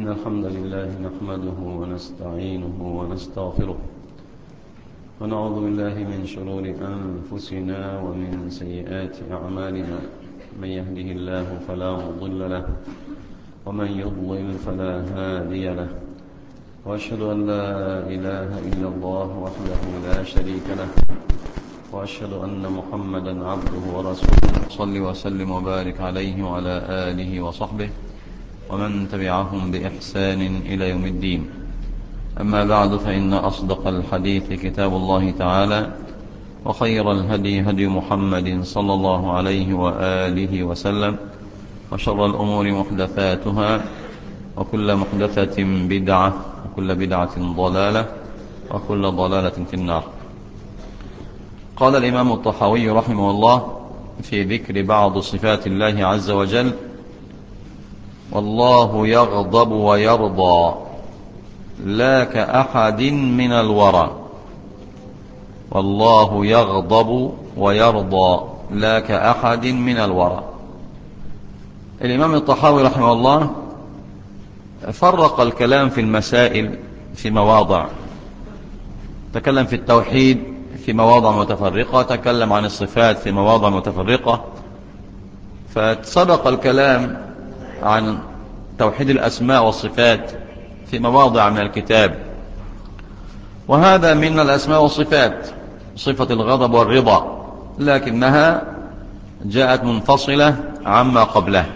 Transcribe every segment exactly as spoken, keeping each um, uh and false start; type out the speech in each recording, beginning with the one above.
إن الحمد لله نحمده ونستعينه ونستغفره ونعوذ بالله من شرور أنفسنا ومن سيئات أعمالنا. من يهده الله فلا مضل له ومن يضلل فلا هادي له، وأشهد أن لا إله إلا الله وحده لا شريك له، وأشهد أن محمدا عبده ورسوله. صل وسلم وبارك عليه وعلى آله وصحبه ومن تبعهم بإحسان إلى يوم الدين. أما بعد، فإن أصدق الحديث كتاب الله تعالى، وخير الهدي هدي محمد صلى الله عليه وآله وسلم، وشر الأمور محدثاتها، وكل محدثة بدعة، وكل بدعة ضلالة، وكل ضلالة في النار. قال الإمام الطحاوي رحمه الله في ذكر بعض صفات الله عز وجل: والله يغضب ويرضى لا كأحد من الورى. والله يغضب ويرضى لا كأحد من الورى. الإمام الطحاوي رحمه الله فرق الكلام في المسائل في مواضع، تكلم في التوحيد في مواضع متفرقة، تكلم عن الصفات في مواضع متفرقة، فسبق الكلام عن توحيد الأسماء والصفات في مواضع من الكتاب. وهذا من الأسماء والصفات صفة الغضب والرضا، لكنها جاءت منفصلة عما قبله.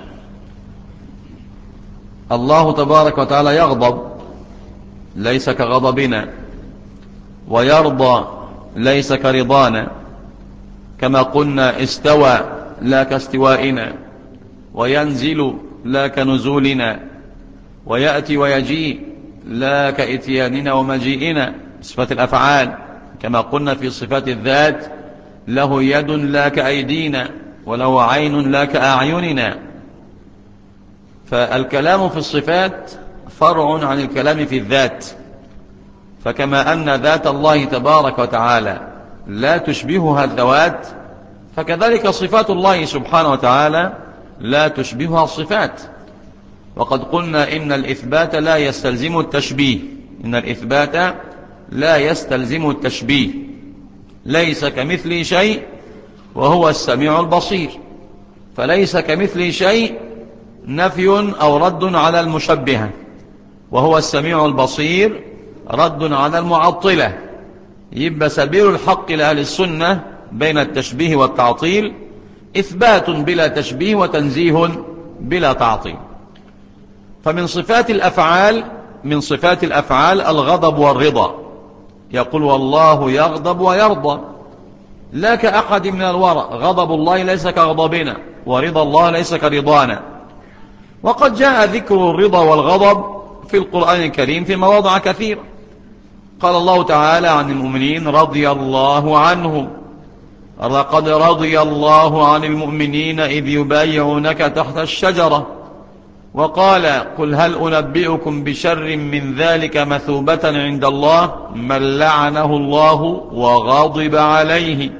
الله تبارك وتعالى يغضب ليس كغضبنا، ويرضى ليس كرضانا، كما قلنا استوى لا كاستوائنا، وينزل لا كنزولنا، ويأتي ويجيء لا كإتياننا ومجيئنا. صفات الأفعال كما قلنا في صفات الذات: له يد لا كأيدينا، وله عين لا كأعيننا. فالكلام في الصفات فرع عن الكلام في الذات، فكما أن ذات الله تبارك وتعالى لا تشبهها الذوات، فكذلك صفات الله سبحانه وتعالى لا تشبهها الصفات. وقد قلنا إن الإثبات لا يستلزم التشبيه، إن الإثبات لا يستلزم التشبيه. ليس كمثله شيء وهو السميع البصير، فليس كمثله شيء نفي أو رد على المشبهة، وهو السميع البصير رد على المعطلة. يبقى سبيل الحق لأهل السنة بين التشبيه والتعطيل إثبات بلا تشبيه وتنزيه بلا تعطيل. فمن صفات الأفعال من صفات الأفعال الغضب والرضا. يقول: والله يغضب ويرضى لا كأحد من الورى. غضب الله ليس كغضبنا، ورضا الله ليس كرضانا. وقد جاء ذكر الرضا والغضب في القرآن الكريم في مواضع كثيرة. قال الله تعالى عن المؤمنين: رضي الله عنهم. لقد رضي الله عن المؤمنين إذ يبايعونك تحت الشجرة. وقال: قل هل أنبئكم بشر من ذلك مثوبة عند الله من لعنه الله وغضب عليه.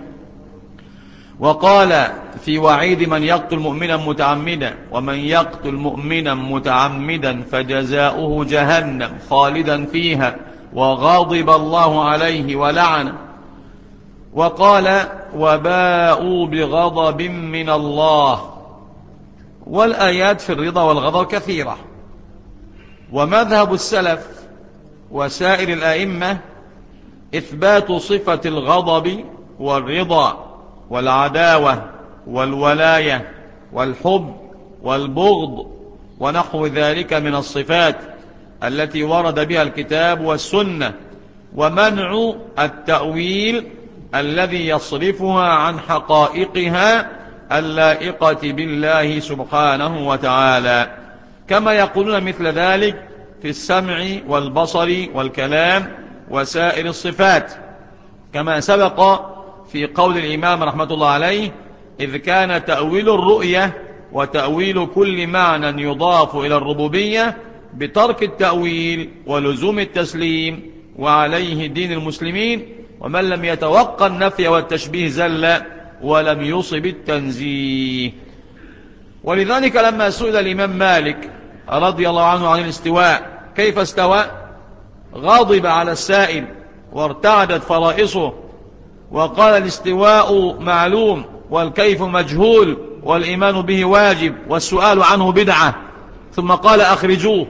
وقال في وعيد من يقتل مؤمنا متعمدا: ومن يقتل مؤمنا متعمدا فجزاؤه جهنم خالدا فيها وغضب الله عليه ولعنه. وقال: وباءوا بغضب من الله. والآيات في الرضا والغضب كثيرة. ومذهب السلف وسائر الأئمة إثبات صفة الغضب والرضا والعداوة والولاية والحب والبغض ونحو ذلك من الصفات التي ورد بها الكتاب والسنة، ومنع التأويل الذي يصرفها عن حقائقها اللائقة بالله سبحانه وتعالى، كما يقولون مثل ذلك في السمع والبصر والكلام وسائر الصفات، كما سبق في قول الإمام رحمة الله عليه: إذ كان تأويل الرؤية وتأويل كل معنى يضاف إلى الربوبية بترك التأويل ولزوم التسليم، وعليه دين المسلمين، ومن لم يتوقع النفي والتشبيه زل ولم يصب التنزيه. ولذلك لما سئل الإمام مالك رضي الله عنه عن الاستواء. كيف استوى؟ غضب على السائل وارتعدت فرائصه وقال الاستواء معلوم والكيف مجهول والإيمان به واجب والسؤال عنه بدعة، ثم قال أخرجوه.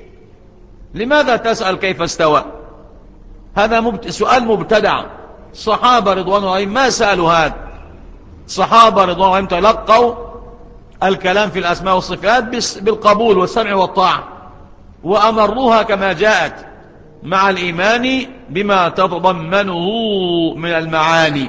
لماذا تسأل كيف استوى؟ هذا مبت... سؤال مبتدع. الصحابة رضوان الله عليهم ما سألوا هذا. الصحابة رضوان الله عليهم تلقوا الكلام في الأسماء والصفات بالقبول والسمع والطاعة، وأمروها كما جاءت مع الإيمان بما تتضمنه من المعاني.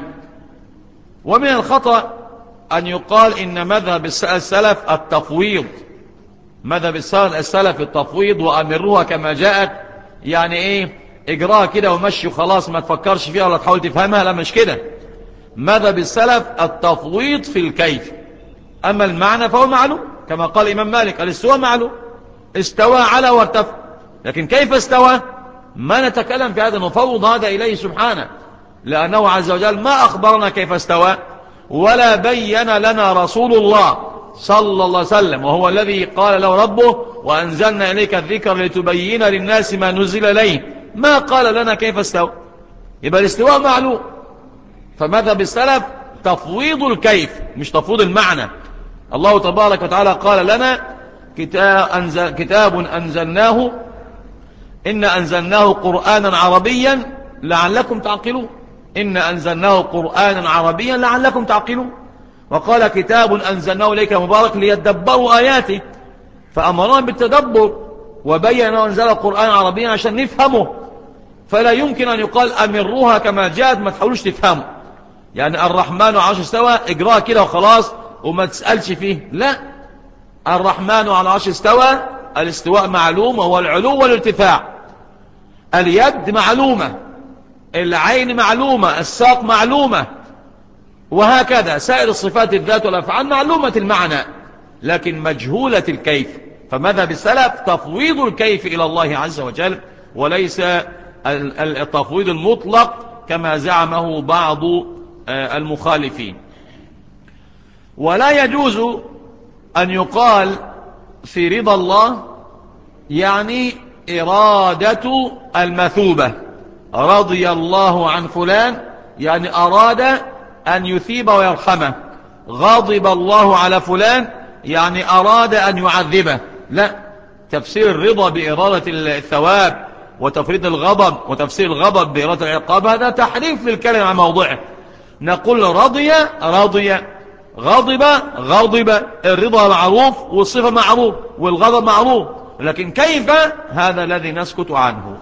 ومن الخطأ أن يقال إن مذهب السلف التفويض، مذهب السلف التفويض وأمروها كما جاءت، يعني إيه؟ اجراها كده ومشي وخلاص، ما تفكرش فيها ولا تحاول تفهمها. لا، مش كده. مذهب السلف التفويض في الكيف، أما المعنى فهو معلوم، كما قال الإمام مالك الاستواء معلوم، استوى على وارتفع. لكن كيف استوى ما نتكلم في هذا، نفوض هذا إليه سبحانه، لأنه عز وجل ما أخبرنا كيف استوى ولا بين لنا رسول الله صلى الله عليه وسلم، وهو الذي قال له ربه وأنزلنا إليك الذكر لتبين للناس ما نزل إليه، ما قال لنا كيف استوى. يبقى الاستواء معلوم. فمذهب السلف تفويض الكيف مش تفويض المعنى. الله تبارك وتعالى قال لنا كتاب, أنزل كتاب أنزلناه إن أنزلناه قرآنا عربيا لعلكم تعقلون. إن أنزلناه قرآنا عربيا لعلكم تعقلون. وقال كتاب أنزلناه إليك مبارك ليتدبروا آياته، فأمرنا بالتدبر وبين أنزل القرآن عربيا عشان نفهمه. فلا يمكن أن يقال أمروها كما جاءت، ما تحاولوش تفهموا. يعني الرحمن على العرش استوى اجراها كده وخلاص وما تسألش فيه، لا. الرحمن على العرش استوى، الاستواء معلوم وهو العلو والارتفاع. اليد معلومة، العين معلومة، الساق معلومة، وهكذا سائر الصفات الذات والأفعال معلومة المعنى لكن مجهولة الكيف. فمذهب السلف تفويض الكيف إلى الله عز وجل، وليس التفويض المطلق كما زعمه بعض المخالفين. ولا يجوز أن يقال في رضا الله يعني إرادة المثوبة. رضي الله عن فلان يعني أراد أن يثيب ويرحمه. غضب الله على فلان يعني أراد أن يعذبه. لا، تفسير الرضا بإرادة الثواب وتفريد الغضب وتفسير الغضب بإرادة العقاب هذا تحريف للكلمة عن موضعه. نقول رضي رضي، غضب غضب. الرضا معروف والصفة معروف والغضب معروف، لكن كيف هذا الذي نسكت عنه.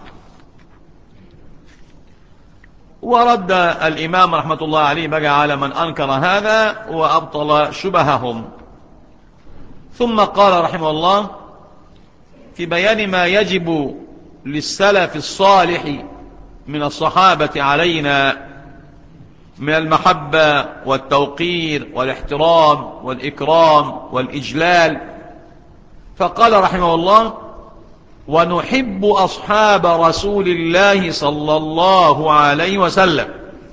ورد الإمام رحمة الله عليه بقى على من أنكر هذا وأبطل شبههم. ثم قال رحمه الله في بيان ما يجب للسلف الصالح من الصحابة علينا من المحبة والتوقير والاحترام والإكرام والإجلال، فقال رحمه الله ونحب أصحاب رسول الله صلى الله عليه وسلم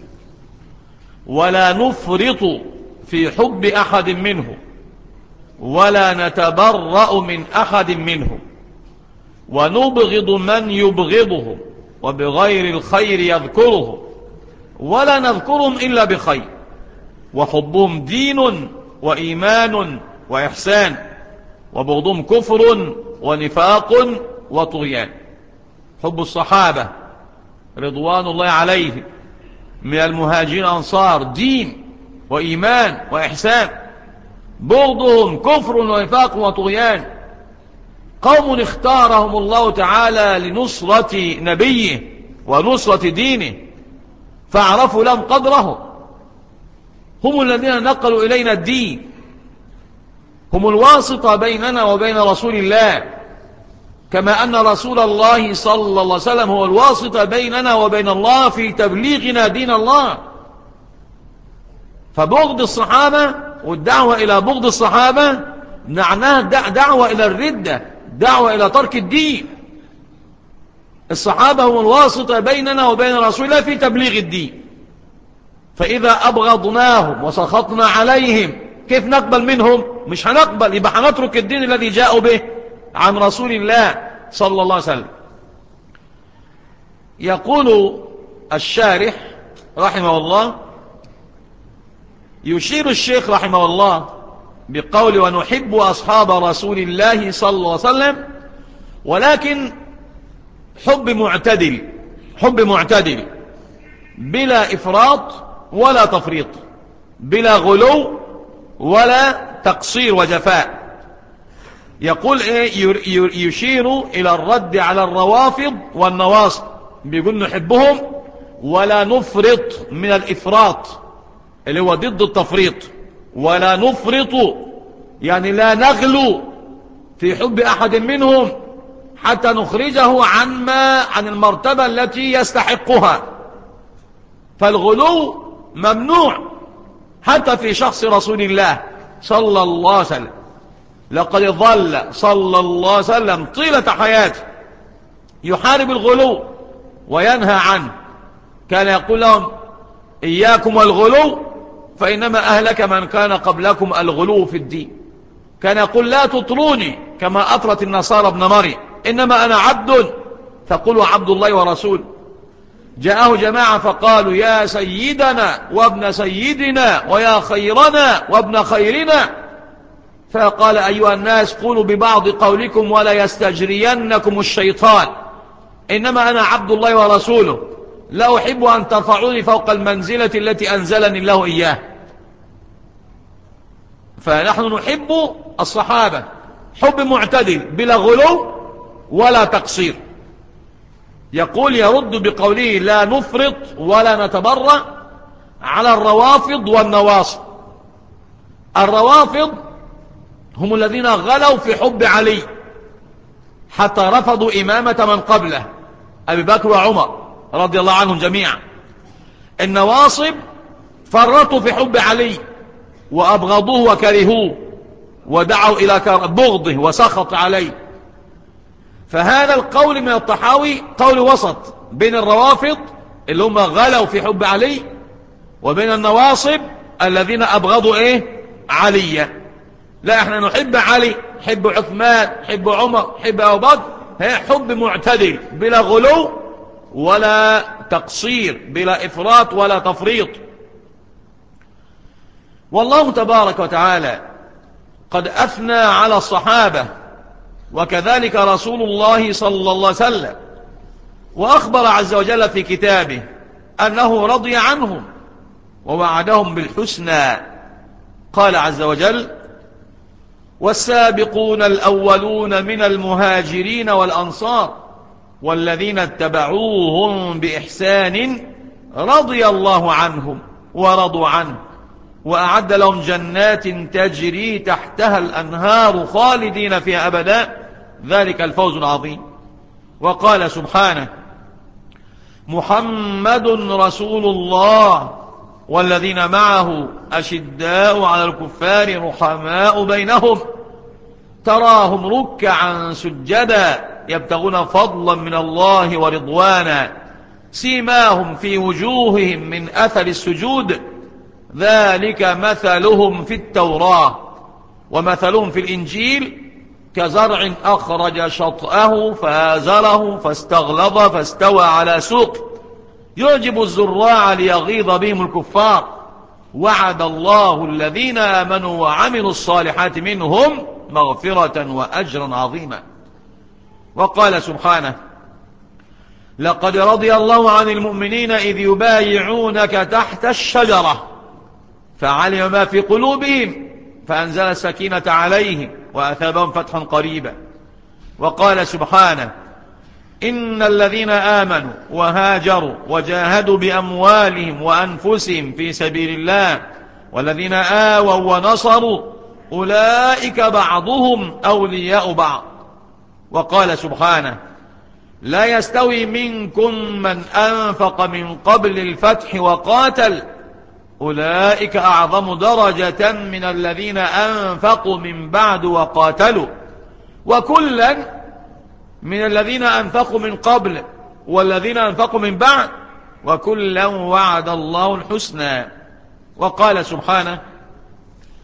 ولا نفرط في حب أحد منه ولا نتبرأ من أحد منهم ونبغض من يبغضهم وبغير الخير يذكرهم ولا نذكرهم إلا بخير وحبهم دين وإيمان وإحسان وبغضهم كفر ونفاق وطغيان. حب الصحابة رضوان الله عليهم من المهاجرين أنصار دين وإيمان وإحسان، بغضهم كفر ونفاق وطغيان. قوم اختارهم الله تعالى لنصرة نبيه ونصرة دينه فاعرفوا لهم قدرهم، هم الذين نقلوا إلينا الدين، هم الواسطة بيننا وبين رسول الله، كما أن رسول الله صلى الله عليه وسلم هو الواسطة بيننا وبين الله في تبليغنا دين الله. فبغض الصحابة والدعوة إلى بغض الصحابة معناها دعوة إلى الردة، دعوة إلى ترك الدين. الصحابة هم الواسطة بيننا وبين رسول الله في تبليغ الدين، فإذا أبغضناهم وسخطنا عليهم كيف نقبل منهم؟ مش هنقبل، يبقى هنترك الدين الذي جاءوا به. عن رسول الله صلى الله عليه وسلم. يقول الشارح رحمه الله: يشير الشيخ رحمه الله بقول ونحب أصحاب رسول الله صلى الله عليه وسلم، ولكن حب معتدل، حب معتدل بلا إفراط ولا تفريط، بلا غلو ولا تقصير وجفاء. يقول إيه؟ يشير إلى الرد على الروافض والنواصب، بيقول نحبهم ولا نفرط من الإفراط اللي هو ضد التفريط، ولا نفرط يعني لا نغلو في حب أحد منهم حتى نخرجه عن ما عن المرتبة التي يستحقها. فالغلو ممنوع حتى في شخص رسول الله صلى الله عليه وسلم. لقد ظل صلى الله عليه وسلم طيلة حياته يحارب الغلو وينهى عنه. كان يقول لهم: إياكم والغلو فإنما أهلك من كان قبلكم الغلو في الدين. كان يقول: لا تطروني كما أطرت النصارى ابن مريم، إنما أنا عبد فقولوا عبد الله ورسول. جاءه جماعة فقالوا: يا سيدنا وابن سيدنا ويا خيرنا وابن خيرنا. فقال: أيها الناس قولوا ببعض قولكم ولا يستجرينكم الشيطان، إنما أنا عبد الله ورسوله، لا أحب أن ترفعوني فوق المنزلة التي أنزلني الله إياه. فنحن نحب الصحابة حب معتدل بلا غلو ولا تقصير. يقول يرد بقوله: لا نفرط ولا نتبرع على الروافض والنواصب. الروافض هم الذين غلوا في حب علي حتى رفضوا إمامة من قبله أبي بكر وعمر رضي الله عنهم جميعا. النواصب فرطوا في حب علي وأبغضوه وكرهوه ودعوا إلى بغضه وسخط عليه. فهذا القول من الطحاوي قول وسط بين الروافض اللي هم غلوا في حب علي وبين النواصب الذين أبغضوا إيه؟ علي. لا، احنا نحب علي، حب عثمان، حب عمر، حب أبو بكر، هي حب معتدل بلا غلو ولا تقصير، بلا إفراط ولا تفريط. والله تبارك وتعالى قد أثنى على الصحابة وكذلك رسول الله صلى الله عليه وسلم، وأخبر عز وجل في كتابه أنه رضي عنهم ووعدهم بالحسنى. قال عز وجل: والسابقون الأولون من المهاجرين والأنصار والذين اتبعوهم بإحسان رضي الله عنهم ورضوا عنه وأعد لهم جنات تجري تحتها الأنهار خالدين فيها أبدا ذلك الفوز العظيم. وقال سبحانه: محمد رسول الله والذين معه أشداء على الكفار رحماء بينهم تراهم ركعا سجدا يبتغون فضلا من الله ورضوانا سيماهم في وجوههم من أثر السجود ذلك مثلهم في التوراة ومثلهم في الإنجيل كزرع أخرج شطأه فآزره فاستغلظ فاستوى على سوق يعجب الزراع ليغيظ بهم الكفار وعد الله الذين آمنوا وعملوا الصالحات منهم مغفرة وأجرا عظيما. وقال سبحانه: لقد رضي الله عن المؤمنين إذ يبايعونك تحت الشجرة فعلم ما في قلوبهم فأنزل السكينة عليهم وأثابهم فتحا قريبا. وقال سبحانه: إن الذين آمنوا وهاجروا وجاهدوا بأموالهم وأنفسهم في سبيل الله والذين آووا ونصروا أولئك بعضهم أولياء بعض. وقال سبحانه: لا يستوي منكم من أنفق من قبل الفتح وقاتل أولئك أعظم درجة من الذين أنفقوا من بعد وقاتلوا وكلا من الذين أنفقوا من قبل والذين أنفقوا من بعد وكلا وعد الله الحسنى. وقال سبحانه: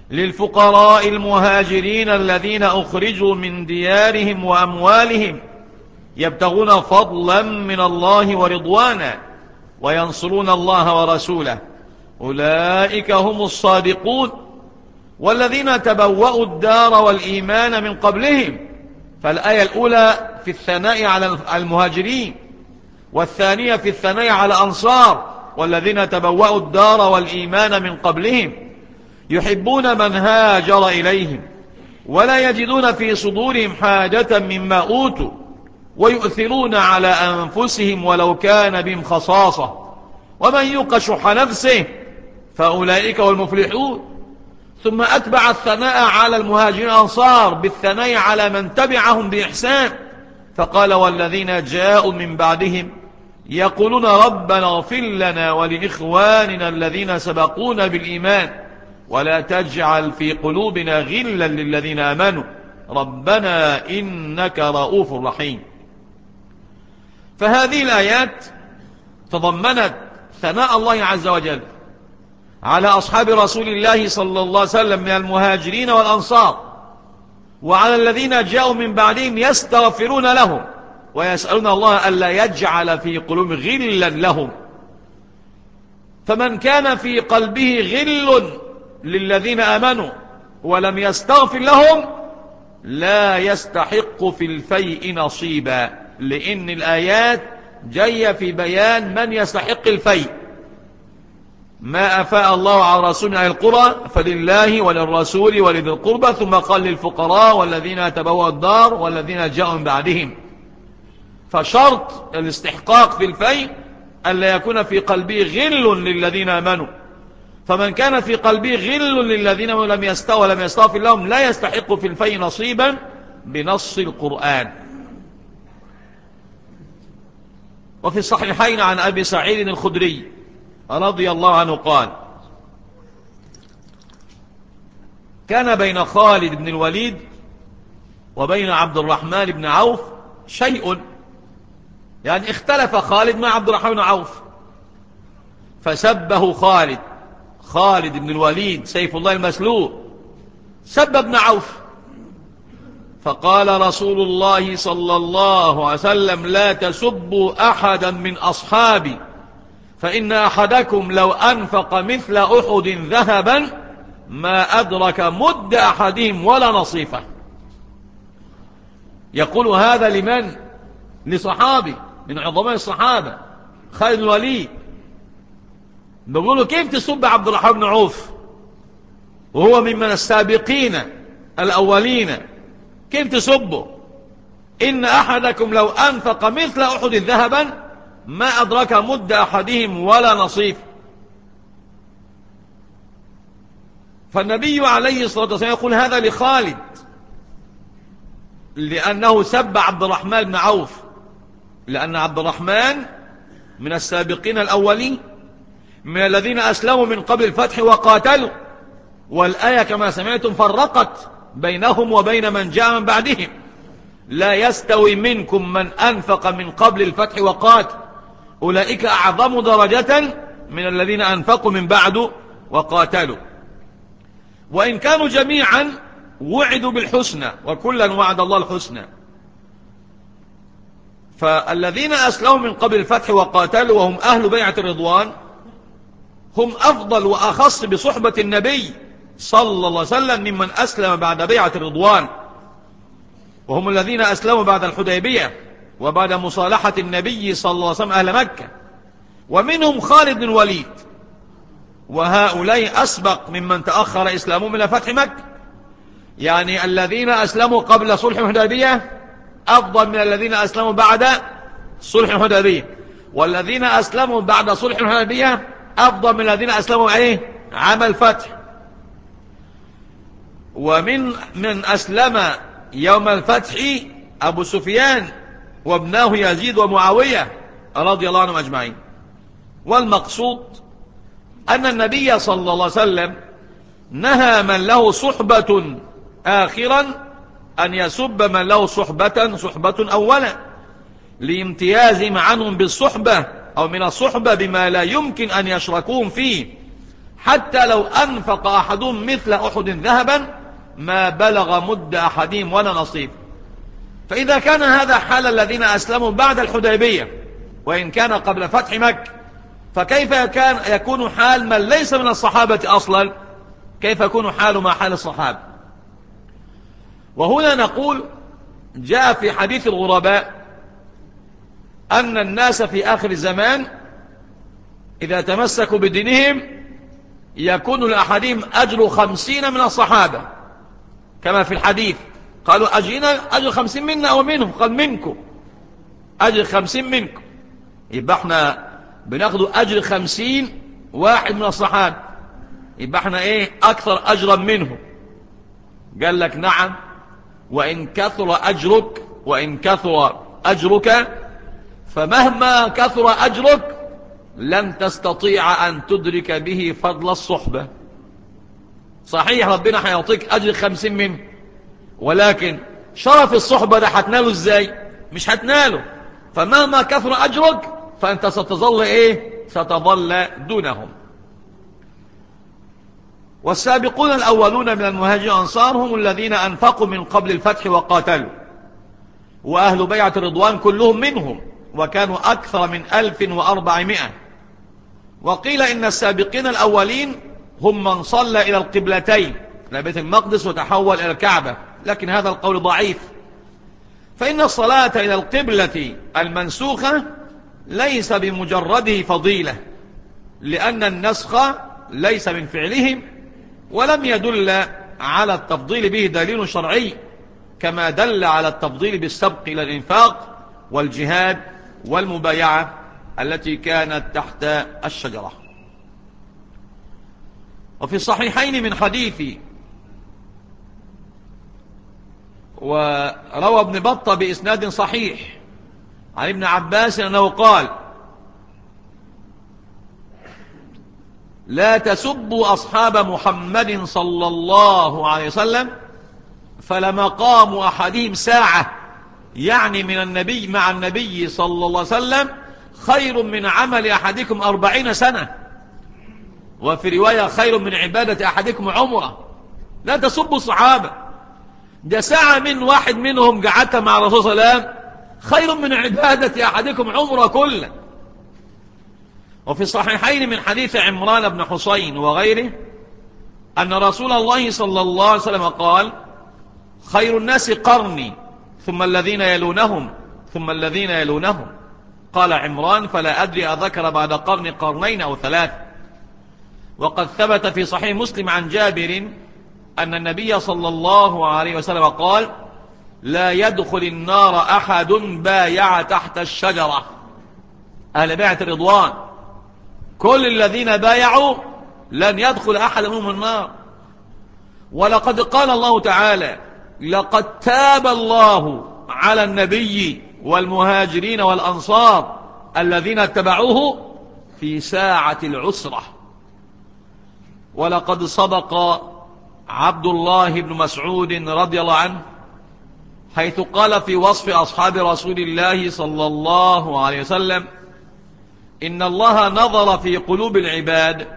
للفقراء المهاجرين الذين أخرجوا من ديارهم وأموالهم يبتغون فضلا من الله ورضوانا وينصرون الله ورسوله أولئك هم الصادقون. والذين تبوأوا الدار والإيمان من قبلهم، فالآية الأولى في الثناء على المهاجرين، والثانية في الثناء على الأنصار. والذين تبوأوا الدار والإيمان من قبلهم يحبون من هاجر إليهم ولا يجدون في صدورهم حاجة مما أوتوا ويؤثرون على أنفسهم ولو كان بهم خصاصة ومن يوق شح نفسه فأولئك هم المفلحون. ثم أتبع الثناء على المهاجرين الأنصار بالثناء على من تبعهم بإحسان، فقال والذين جاءوا من بعدهم يقولون ربنا اغفر لنا ولإخواننا الذين سبقونا بالإيمان ولا تجعل في قلوبنا غلا للذين آمنوا ربنا إنك رؤوف رحيم. فهذه الآيات تضمنت ثناء الله عز وجل على أصحاب رسول الله صلى الله عليه وسلم من المهاجرين والأنصار، وعلى الذين جاءوا من بعدهم يستغفرون لهم ويسألون الله ألا يجعل في قلوبهم غلا لهم. فمن كان في قلبه غل للذين آمنوا ولم يستغفر لهم لا يستحق في الفيء نصيبا، لأن الآيات جاية في بيان من يستحق الفيء. ما أفاء الله على رسول من أهل القرى فلله وللرسول ولذي القربى، ثم قال للفقراء والذين تبوأوا الدار والذين جاءوا من بعدهم. فشرط الاستحقاق في الفيء ألا يكون في قلبه غل للذين آمنوا، فمن كان في قلبه غل للذين لم يستوى ولم يستغفر لهم لا يستحق في الفيء نصيبا بنص القرآن. وفي الصحيحين عن أبي سعيد الخدري رضي الله عنه قال كان بين خالد بن الوليد وبين عبد الرحمن بن عوف شيء، يعني اختلف خالد مع عبد الرحمن بن عوف فسبه خالد خالد بن الوليد سيف الله المسلول سب ابن عوف، فقال رسول الله صلى الله عليه وسلم لا تسبوا أحدا من أصحابي فإن أحدكم لو أنفق مثل أحد ذهبا ما أدرك مد أحدهم ولا نصيفه. يقول هذا لمن؟ لصحابي من عظماء الصحابة خالد بن الوليد، بيقولوا كيف تسب عبد الرحمن بن عوف وهو ممن السابقين الأولين، كيف تسبه؟ إن أحدكم لو أنفق مثل أحد ذهبا ما أدرك مد أحدهم ولا نصيف. فالنبي عليه الصلاة والسلام يقول هذا لخالد لأنه سب عبد الرحمن بن عوف، لأن عبد الرحمن من السابقين الأولين من الذين أسلموا من قبل الفتح وقاتلوا، والآية كما سمعتم فرقت بينهم وبين من جاء من بعدهم لا يستوي منكم من أنفق من قبل الفتح وقاتل أولئك أعظم درجة من الذين أنفقوا من بعد وقاتلوا. وإن كانوا جميعا وعدوا بالحسنى وكلا وعد الله الحسنى، فالذين أسلموا من قبل الفتح وقاتلوا وهم أهل بيعة الرضوان هم أفضل وأخص بصحبة النبي صلى الله عليه وسلم ممن أسلم بعد بيعة الرضوان، وهم الذين أسلموا بعد الحديبية وبعد مصالحة النبي صلى الله عليه وسلم أهل مكة، ومنهم خالد بن الوليد، وهؤلاء أسبق ممن تأخر إسلامهم من فتح مكة. يعني الذين أسلموا قبل صلح الحديبية أفضل من الذين أسلموا بعد صلح الحديبية، والذين أسلموا بعد صلح الحديبية أفضل من الذين أسلموا إيه عام الفتح. ومن من أسلم يوم الفتح أبو سفيان وابناه يزيد ومعاوية رضي الله عنهم أجمعين. والمقصود أن النبي صلى الله عليه وسلم نهى من له صحبة آخرا أن يسب من له صحبة صحبة أولا لامتيازهم عنهم بالصحبة أو من الصحبة بما لا يمكن أن يشركوهم فيه حتى لو أنفق أحدهم مثل أحد ذهبا ما بلغ مد أحدهم ولا نصيب. فإذا كان هذا حال الذين أسلموا بعد الحديبية وإن كان قبل فتح مكة، فكيف كان يكون حال من ليس من الصحابة أصلا؟ كيف يكون حال ما حال الصحابة؟ وهنا نقول جاء في حديث الغرباء أن الناس في آخر الزمان إذا تمسكوا بدينهم يكون لأحدهم أجر خمسين من الصحابة، كما في الحديث قالوا أجينا أجر خمسين منا أو منهم، قال منكم أجر خمسين منكم، يبقى احنا بناخد أجر خمسين واحد من الصحابة، يبقى احنا ايه أكثر أجرا منهم. قال لك نعم، وإن كثر أجرك وإن كثر أجرك فمهما كثر أجرك لن تستطيع أن تدرك به فضل الصحبة. صحيح ربنا هيعطيك أجر خمسين منه، ولكن شرف الصحبة ده هتناله ازاي؟ مش هتناله. فمهما كثر أجرك فأنت ستظل ايه؟ ستظل دونهم. والسابقون الأولون من المهاجرين والأنصار هم الذين أنفقوا من قبل الفتح وقاتلوا، وأهل بيعة الرضوان كلهم منهم، وكانوا أكثر من ألف وأربعمائة. وقيل إن السابقين الأولين هم من صلى إلى القبلتين، إلى بيت المقدس وتحول إلى الكعبة، لكن هذا القول ضعيف، فإن الصلاة إلى القبلة المنسوخة ليس بمجرده فضيلة، لأن النسخ ليس من فعلهم، ولم يدل على التفضيل به دليل شرعي، كما دل على التفضيل بالسبق إلى الإنفاق والجهاد والمبايعة التي كانت تحت الشجرة. وفي الصحيحين من حديث، وروى ابن بطة بإسناد صحيح عن ابن عباس أنه قال: لا تسبوا أصحاب محمد صلى الله عليه وسلم فلمقام أحدهم ساعة، يعني من النبي مع النبي صلى الله عليه وسلم خير من عمل أحدكم أربعين سنة، وفي رواية خير من عبادة أحدكم عمره. لا تسبوا الصحابة، ده ساعة من واحد منهم قعدت مع الرسول صلى الله عليه وسلم خير من عبادة أحدكم عمره كله. وفي الصحيحين من حديث عمران بن حسين وغيره أن رسول الله صلى الله عليه وسلم قال: خير الناس قرني ثم الذين يلونهم ثم الذين يلونهم. قال عمران: فلا أدري أذكر بعد قرن قرنين أو ثلاث. وقد ثبت في صحيح مسلم عن جابر أن النبي صلى الله عليه وسلم قال: لا يدخل النار أحد بايع تحت الشجرة. أهل بيعة الرضوان كل الذين بايعوا لن يدخل أحد منهم النار. ولقد قال الله تعالى: لقد تاب الله على النبي والمهاجرين والأنصار الذين اتبعوه في ساعة العسرة. ولقد صدق عبد الله بن مسعود رضي الله عنه حيث قال في وصف أصحاب رسول الله صلى الله عليه وسلم: إن الله نظر في قلوب العباد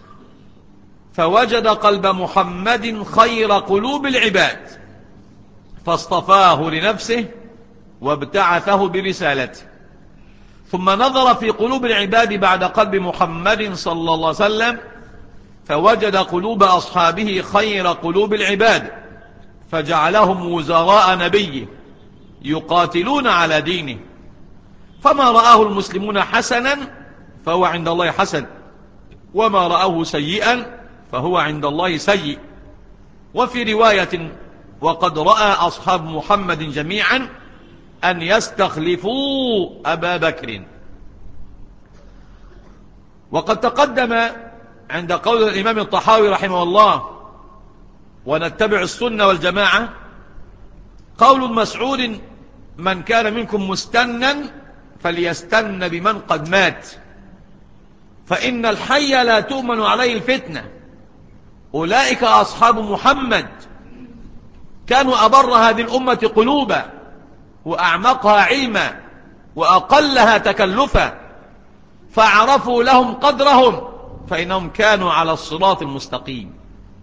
فوجد قلب محمد خير قلوب العباد فاصطفاه لنفسه وابتعثه برسالته. ثم نظر في قلوب العباد بعد قلب محمد صلى الله عليه وسلم فوجد قلوب أصحابه خير قلوب العباد فجعلهم وزراء نبيه يقاتلون على دينه. فما رآه المسلمون حسنا فهو عند الله حسن، وما رآه سيئا فهو عند الله سيء. وفي رواية: وقد رأى أصحاب محمد جميعا أن يستخلفوا أبا بكر. وقد تقدم عند قول الإمام الطحاوي رحمه الله: ونتبع السنة والجماعة، قول مسعود: من كان منكم مستنا فليستن بمن قد مات، فإن الحي لا تؤمن عليه الفتنة. أولئك أصحاب محمد كانوا أبر هذه الأمة قلوبا وأعمقها علما وأقلها تكلفا، فعرفوا لهم قدرهم فإنهم كانوا على الصراط المستقيم.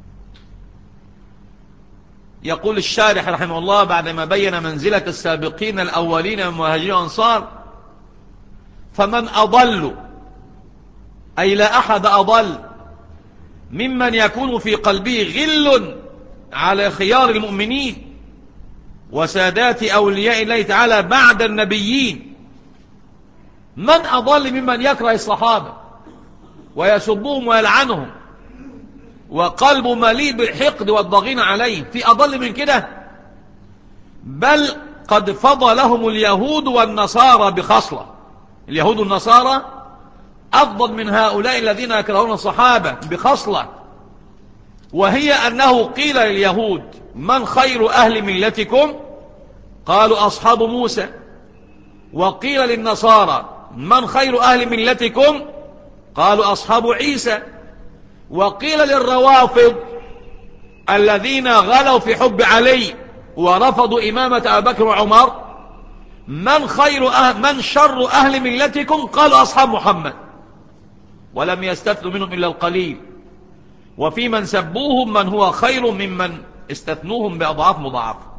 يقول الشارح رحمه الله بعدما بين منزلة السابقين الأولين من المهاجرين والأنصار: فمن أضل، أي لا أحد أضل ممن يكون في قلبه غل على خيار المؤمنين وسادات أولياء الله تعالى بعد النبيين. من أضل ممن يكره الصحابة ويسبهم ويلعنهم وقلب مليء بالحقد والضغين عليهم؟ في أضل من كده؟ بل قد فضلهم اليهود والنصارى بخصلة. اليهود والنصارى أفضل من هؤلاء الذين يكرهون الصحابة بخصلة، وهي أنه قيل لليهود: من خير أهل ملتكم؟ قالوا أصحاب موسى. وقيل للنصارى: من خير أهل ملتكم؟ قالوا أصحاب عيسى. وقيل للروافض الذين غلوا في حب علي ورفضوا إمامة أبي بكر وعمر: من خير أهل من شر أهل ملتكم؟ قالوا أصحاب محمد. ولم يستثنوا منهم إلا القليل. وفي من سبوهم من هو خير ممن استثنوهم بأضعاف مضاعفة.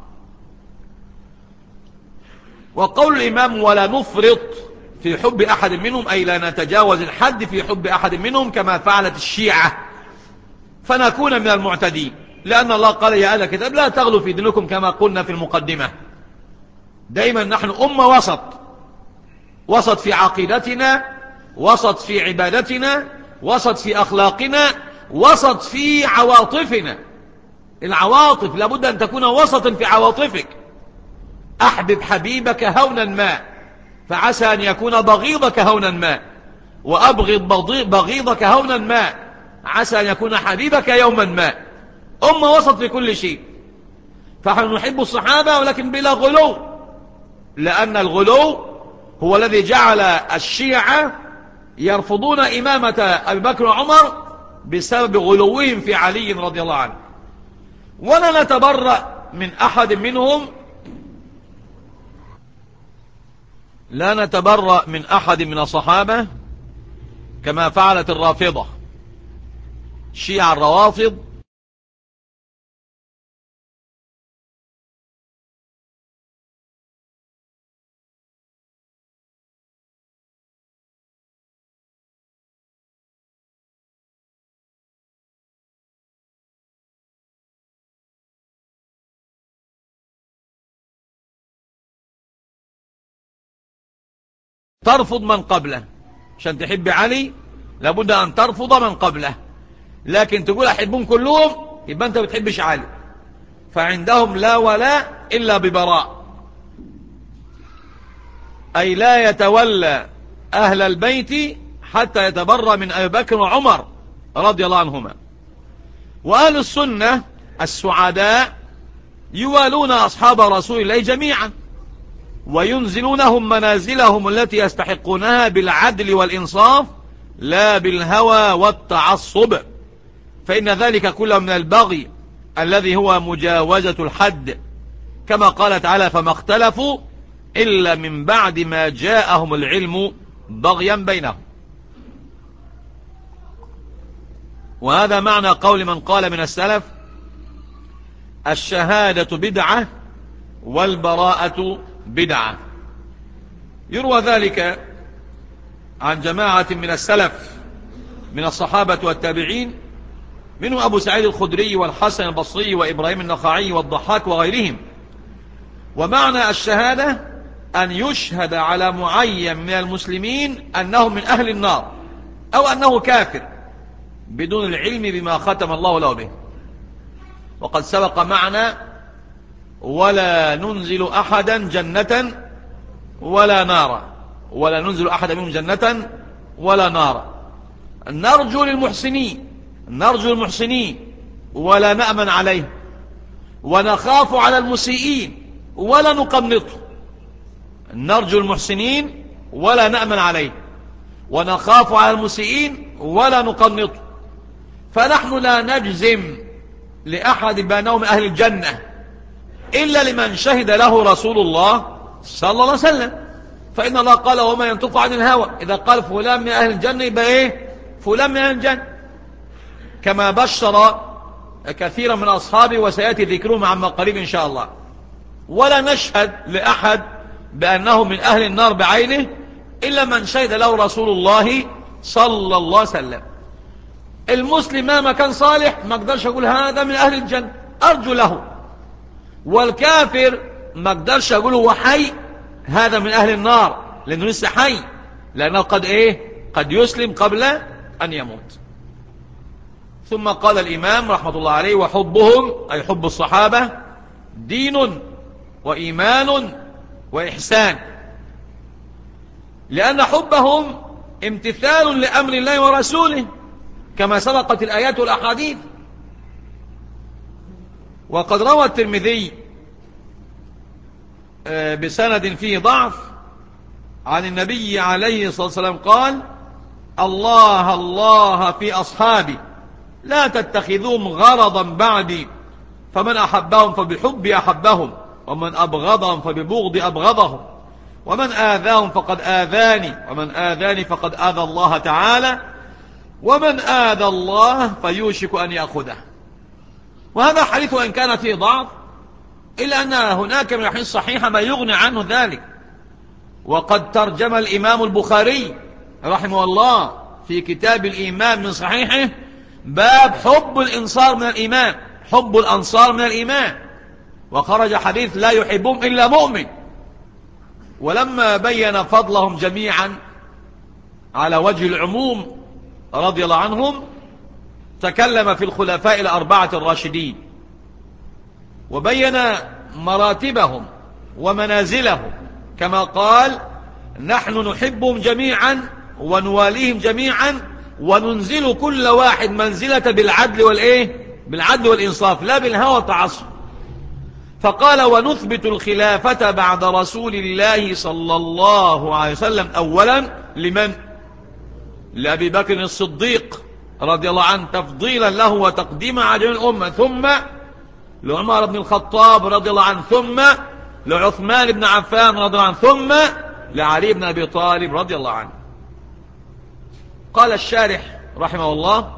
وقول الإمام: ولا نفرط في حب أحد منهم، أي لا نتجاوز الحد في حب أحد منهم كما فعلت الشيعة فنكون من المعتدين، لأن الله قال: يا أهل الكتاب لا تغلوا في دينكم كما قلنا في المقدمة. دائما نحن أمة وسط، وسط في عقيدتنا، وسط في عبادتنا، وسط في أخلاقنا، وسط في عواطفنا. العواطف لابد أن تكون وسطا في عواطفك. أحبب حبيبك هونا ما فعسى أن يكون بغيضك هونا ما، وأبغض بغيضك هونا ما عسى أن يكون حبيبك يوما ما. أمة وسط في كل شيء. فنحن نحب الصحابة ولكن بلا غلو، لأن الغلو هو الذي جعل الشيعة يرفضون إمامة أبي بكر وعمر بسبب غلوهم في علي رضي الله عنه. ولا نتبرأ من أحد منهم، لا نتبرأ من أحد من الصحابة كما فعلت الرافضة. الشيعة الروافض ترفض من قبله. عشان تحب علي لابد أن ترفض من قبله، لكن تقول أحبهم كلهم يبقى أنت بتحبش علي. فعندهم لا ولاء إلا ببراء، أي لا يتولى أهل البيت حتى يتبرأ من أبي بكر وعمر رضي الله عنهما. وأهل السنة السعداء يوالون أصحاب رسول الله جميعا وينزلونهم منازلهم التي يستحقونها بالعدل والإنصاف لا بالهوى والتعصب، فإن ذلك كله من البغي الذي هو مجاوزة الحد، كما قال تعالى: فما اختلفوا إلا من بعد ما جاءهم العلم بغيا بينهم. وهذا معنى قول من قال من السلف: الشهادة بدعة والبراءة بدعة. يروى ذلك عن جماعة من السلف من الصحابة والتابعين، منهم أبو سعيد الخدري والحسن البصري وإبراهيم النخعي والضحاك وغيرهم. ومعنى الشهادة أن يشهد على معين من المسلمين أنه من أهل النار أو أنه كافر بدون العلم بما ختم الله له به. وقد سبق معنا: ولا ننزل أحدا جنة ولا نارا، ولا ننزل أحدا منهم جنة ولا نارا. نرجو للمحسنين نرجو المحسنين ولا نأمن عليه، ونخاف على المسيئين ولا نقنطه. نرجو المحسنين ولا نأمن عليه، ونخاف على المسيئين ولا نقنطه. فنحن لا نجزم لأحد بأنه من أهل الجنة إلا لمن شهد له رسول الله صلى الله عليه وسلم. فإن الله قال: وما ينطق عن الهوى، إذا قال فلان من أهل الجنة يبقى إيه؟ فلان من أهل الجنة، كما بشر كثيرا من أصحابه وسيأتي ذكرهم عما قريب إن شاء الله. ولا نشهد لأحد بأنه من أهل النار بعينه إلا من شهد له رسول الله صلى الله عليه وسلم. المسلم مهما كان صالح ما اقدرش اقول هذا من اهل الجنة، ارجو له. والكافر ما اقدرش اقول هو حي هذا من اهل النار، لانه لسه حي، لانه قد ايه قد يسلم قبل ان يموت. ثم قال الامام رحمة الله عليه: وحبهم اي حب الصحابة دين وايمان واحسان، لان حبهم امتثال لامر الله ورسوله كما سبقت الآيات والأحاديث. وقد روى الترمذي بسند فيه ضعف عن النبي عليه الصلاة والسلام قال: الله الله في أصحابي لا تتخذوهم غرضا بعدي، فمن أحبهم فبحبي أحبهم، ومن أبغضهم فببغض أبغضهم، ومن آذاهم فقد آذاني، ومن آذاني فقد آذى الله تعالى، ومن آذى الله فيوشك أن يأخذه. وهذا حديث وإن كان فيه ضعف إلا أن هناك من الحديث الصحيح ما يغني عنه ذلك. وقد ترجم الإمام البخاري رحمه الله في كتاب الإيمان من صحيحه باب حب الإنصار من الإيمان، حب الأنصار من الإيمان، وخرج حديث لا يحبهم إلا مؤمن. ولما بين فضلهم جميعا على وجه العموم رضي الله عنهم تكلم في الخلفاء الأربعة الراشدين وبين مراتبهم ومنازلهم، كما قال: نحن نحبهم جميعا ونواليهم جميعا وننزل كل واحد منزلة بالعدل والإيه بالعدل والإنصاف لا بالهوى والتعصب. فقال: ونثبت الخلافة بعد رسول الله صلى الله عليه وسلم أولا لمن؟ لأبي بكر الصديق رضي الله عنه تفضيلا له وتقديما على جميع الأمة، ثم لعمر بن الخطاب رضي الله عنه، ثم لعثمان بن عفان رضي الله عنه، ثم لعلي بن أبي طالب رضي الله عنه. قال الشارح رحمه الله: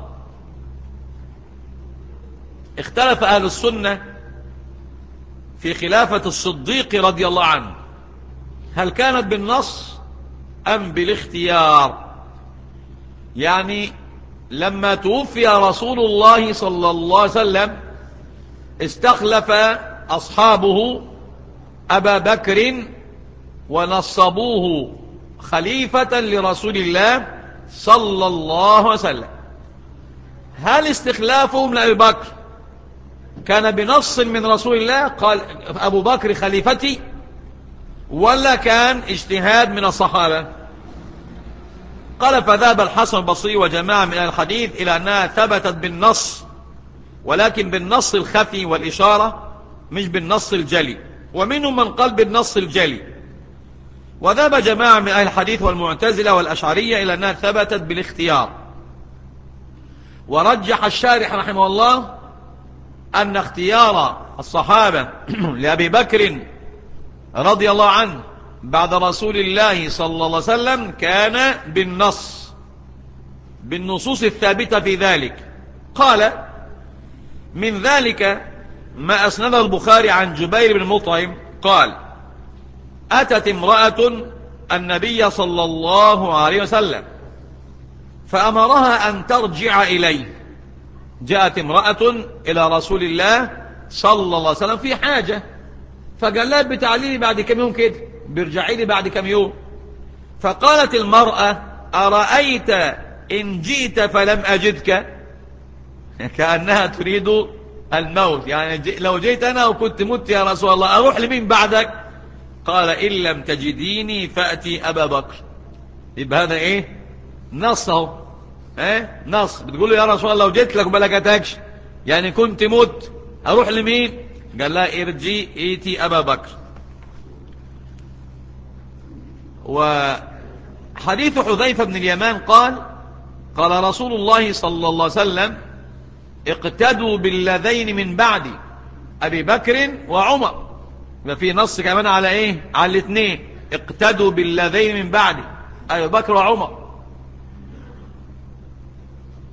اختلف أهل السنة في خلافة الصديق رضي الله عنه، هل كانت بالنص أم بالاختيار؟ يعني لما توفي رسول الله صلى الله عليه وسلم استخلف أصحابه أبا بكر ونصبوه خليفة لرسول الله صلى الله عليه وسلم. هل استخلافهم لأبي بكر كان بنص من رسول الله قال أبو بكر خليفتي، ولا كان اجتهاد من الصحابة؟ قال: فذهب الحسن البصري وجماعة من الحديث إلى أنها ثبتت بالنص، ولكن بالنص الخفي والإشارة مش بالنص الجلي، ومنهم من قال بالنص الجلي. وذهب جماعة من أهل الحديث والمعتزلة والأشعرية إلى أنها ثبتت بالاختيار. ورجح الشارح رحمه الله أن اختيار الصحابة لأبي بكر رضي الله عنه بعد رسول الله صلى الله عليه وسلم كان بالنص، بالنصوص الثابتة في ذلك. قال: من ذلك ما أسند البخاري عن جبير بن مطعم قال: أتت امرأة النبي صلى الله عليه وسلم فأمرها أن ترجع إليه. جاءت امرأة إلى رسول الله صلى الله عليه وسلم في حاجة، فقال لها بتعليلي بعد كم يوم كده، بيرجعي لي بعد كم يوم. فقالت المرأة: أرأيت إن جئت فلم أجدك؟ كأنها تريد الموت، يعني لو جئت أنا وكنت مت يا رسول الله أروح لمين بعدك؟ قال: إن لم تجديني فأتي أبا بكر. يبقى هذا إيه؟ نص اهو، إيه؟ نص بتقول له يا رسول الله لو جيت لك وما لقيتكش، يعني كنت مت، أروح لمين؟ قال لها: ارجي إيتي أبا بكر. وحديث حذيفة بن اليمان قال: قال رسول الله صلى الله عليه وسلم: اقتدوا بالذين من بعدي أبي بكر وعمر. في نص كمان على ايه؟ على الاثنين، اقتدوا بالذين من بعدي أبي بكر وعمر.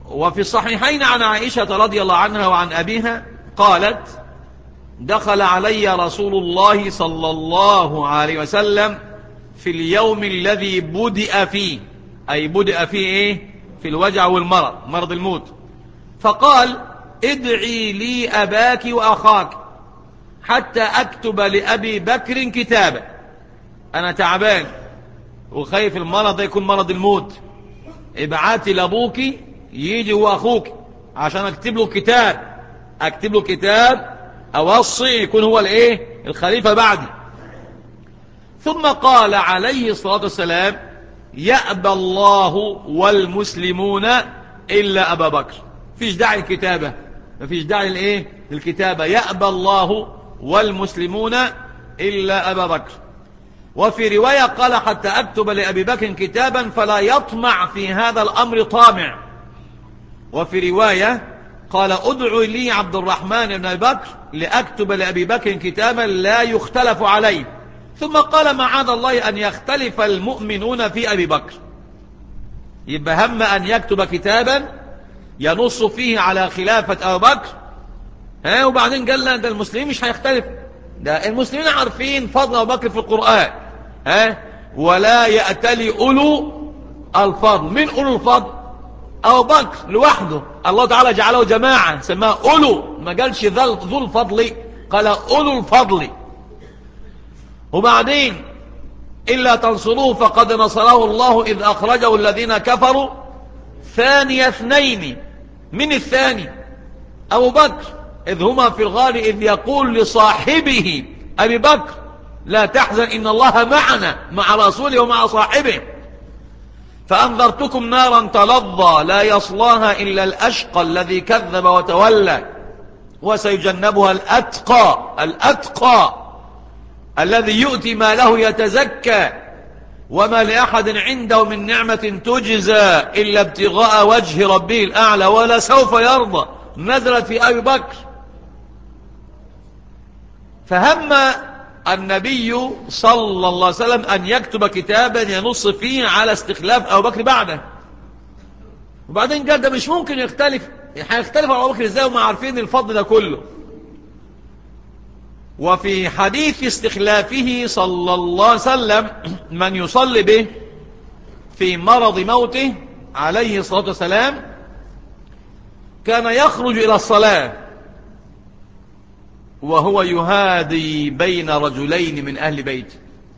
وفي الصحيحين عن عائشة رضي الله عنها وعن أبيها قالت: دخل علي رسول الله صلى الله عليه وسلم في اليوم الذي بدأ فيه، أي بدأ فيه إيه؟ في الوجع والمرض، مرض الموت، فقال: ادعي لي أباك وأخاك حتى أكتب لأبي بكر كتابا. أنا تعبان وخايف المرض ده يكون مرض الموت، ابعتي لأبوك يجي هو أخوك عشان أكتب له كتاب، أكتب له كتاب أوصي يكون هو الإيه؟ الخليفة بعدي. ثم قال عليه الصلاة والسلام: يأبى الله والمسلمون إلا أبا بكر. فيش داعي الكتابة، مفيش داعي الإيه؟ الكتابة. يأبى الله والمسلمون إلا أبا بكر. وفي رواية قال: حتى أكتب لأبي بكر كتابا فلا يطمع في هذا الأمر طامع. وفي رواية قال: ادعوا لي عبد الرحمن بن أبي بكر لأكتب لأبي بكر كتابا لا يختلف عليه. ثم قال: معاذ الله أن يختلف المؤمنون في أبي بكر. يبقى هم أن يكتب كتابا ينص فيه على خلافة أبي بكر، ها، وبعدين قال: لا، ده المسلمين مش هيختلف، ده المسلمين عارفين فضل أبي بكر في القرآن، ها، ولا يأتلي أولو الفضل. من أولو الفضل؟ أبو بكر لوحده، الله تعالى جعله جماعة سماه أولو، ما قالش ذو الفضل، قال أولو الفضل. وبعدين: إلا تنصروه فقد نصره الله إذ أخرجه الذين كفروا ثاني اثنين. من الثاني؟ أبو بكر، إذ هما في الغار إذ يقول لصاحبه أبي بكر: لا تحزن إن الله معنا، مع رسوله ومع صاحبه. فأنذرتكم نارا تلظى لا يصلاها إلا الأشقى الذي كذب وتولى وسيجنبها الأتقى، الأتقى الذي يؤتي ما له يتزكى وما لأحد عنده من نعمة تجزى إلا ابتغاء وجه ربه الأعلى ولا سوف يرضى. نزلت في أبي بكر. فهم النبي صلى الله عليه وسلم أن يكتب كتابا ينص فيه على استخلاف أبو بكر بعده. وبعدين قال: ده مش ممكن يختلف، هيختلف على أبو بكر إزاي وما عارفين الفضل ده كله. وفي حديث استخلافه صلى الله عليه وسلم من يصلي به في مرض موته عليه الصلاة والسلام كان يخرج إلى الصلاة وهو يهادي بين رجلين من أهل بيته،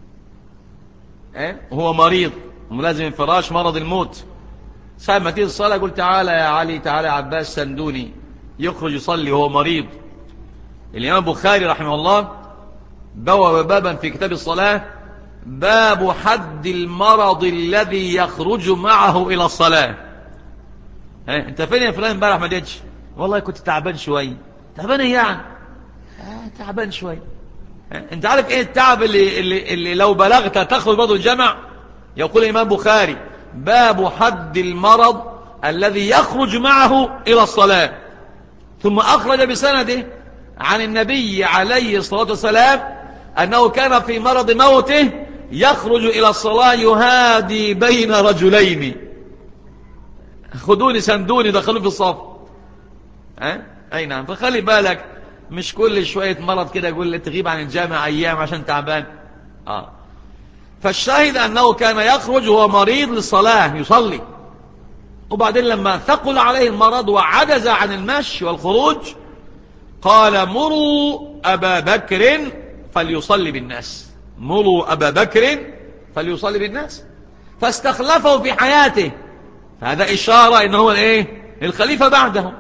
هو مريض ملازم فراش مرض الموت، ساعة ما تيجي الصلاة يقول: تعالى يا علي، تعالى يا عباس، سندوني. يخرج يصلي وهو مريض. الإمام البخاري رحمه الله بوب بابا في كتاب الصلاة: باب حد المرض الذي يخرج معه إلى الصلاة. انت فين يا فلان؟ امبارح ما جيتش. والله كنت تعبان شوية. تعبان ايه يعني؟ آه تعبان شوية. انت عارف ايه التعب اللي, اللي, اللي لو بلغت تخرج برضه الجمع؟ يقول الإمام البخاري: باب حد المرض الذي يخرج معه إلى الصلاة. ثم أخرج بسنده عن النبي عليه الصلاة والسلام أنه كان في مرض موته يخرج إلى الصلاة يهادي بين رجلين. خدوني سندوني دخلوا في الصف. أه؟ أي نعم. فخلي بالك، مش كل شوية مرض كده يقول لي تغيب عن الجامعة أيام عشان تعبان. آه. فالشاهد أنه كان يخرج وهو مريض للصلاة يصلي، وبعدين لما ثقل عليه المرض وعجز عن المشي والخروج قال: مروا أبا بكر فليصلي بالناس، مروا أبا بكر فليصلي بالناس. فاستخلفه في حياته، فهذا إشارة إنه هو الإيه؟ الخليفة بعده.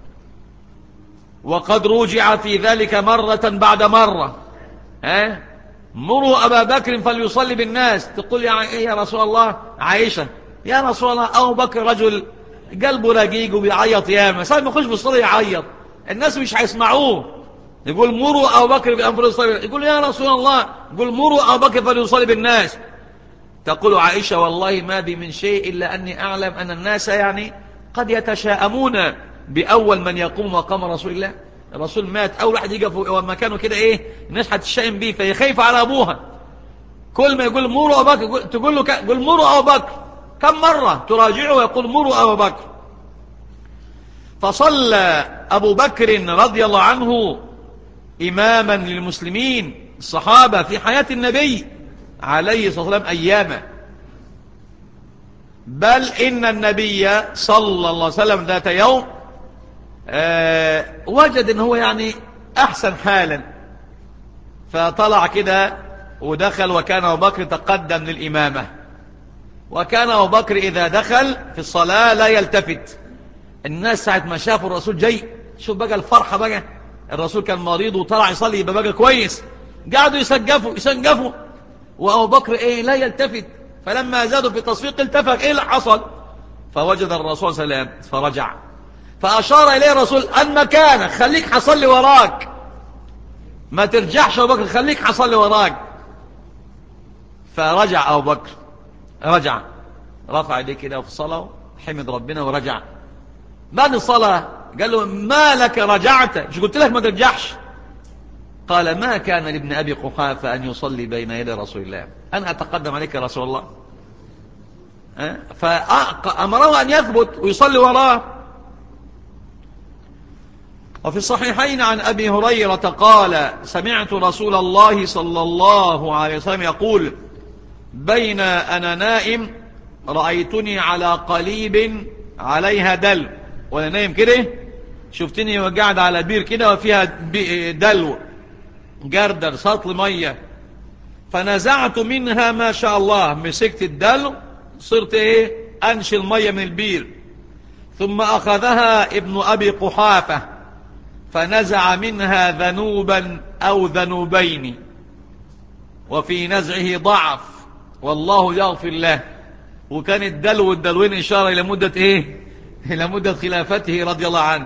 وقد رجع في ذلك مرة بعد مرة. ها؟ مروا أبا بكر فليصلي بالناس. تقول يا إيه يا رسول الله؟ عائشة: يا رسول الله، أبو بكر رجل قلبه رقيق وبيعيط ياما، ساعة ما يخش بالصلاة يعيط، الناس مش هيسمعوه. يقول: مروا أبو بكر فليصلي. يقول: يا رسول الله، يقول: مروا أبو بكر فليصلي بالناس. تقول عائشة: والله ما بي من شيء إلا أني أعلم أن الناس يعني قد يتشاءمون بأول من يقوم مقام رسول الله. الرسول مات، أول واحد يقف ومكانه كده إيه، الناس هتشائم بيه، فهي خايفة على أبوها. كل ما يقول مروا أبو بكر تقول له: قل مروا أبو بكر. كم مرة تراجعه ويقول: مروا أبو بكر. فصلى أبو بكر رضي الله عنه إماما للمسلمين الصحابة في حياة النبي عليه الصلاة والسلام أياما، بل إن النبي صلى الله عليه وسلم ذات يوم آه وجد إن هو يعني أحسن حالا، فطلع كده ودخل، وكان أبو بكر تقدم للإمامة، وكان أبو بكر إذا دخل في الصلاة لا يلتفت. الناس ساعة ما شافوا الرسول جاي، شوف بقى الفرحة بقى، الرسول كان مريض وطلع يصلي يبقى بقى كويس، قعدوا يسقفوا يسقفوا وأبو بكر إيه لا يلتفت. فلما زادوا في التصفيق التفت، إيه اللي حصل؟ فوجد الرسول صلى الله عليه وسلم فرجع، فأشار إليه الرسول أن مكانك، خليك حصلي وراك، ما ترجعش أبو بكر، خليك حصلي وراك. فرجع أبو بكر، رجع رفع يديه كده في الصلاة، حمد ربنا ورجع. بعد الصلاة قال له ما لك رجعت؟ مش قلت لك ما ترجعش؟ قال ما كان لابن أبي قحافة أن يصلي بين يدي رسول الله، أنا أتقدم عليك يا رسول الله. فأمره أن يثبت ويصلي وراه. وفي الصحيحين عن أبي هريرة قال سمعت رسول الله صلى الله عليه وسلم يقول بين أنا نائم رأيتني على قليب عليها دلو، وأنا نايم كده شفتني وقاعد على بير كده وفيها دلو جردر سطل مية، فنزعت منها ما شاء الله، مسكت الدلو صرت ايه انشي المية من البير، ثم اخذها ابن ابي قحافة فنزع منها ذنوبا او ذنوبين، وفي نزعه ضعف والله يغفر له. وكان الدلو والدلوين اشارة الى مدة ايه الى مدة خلافته رضي الله عنه.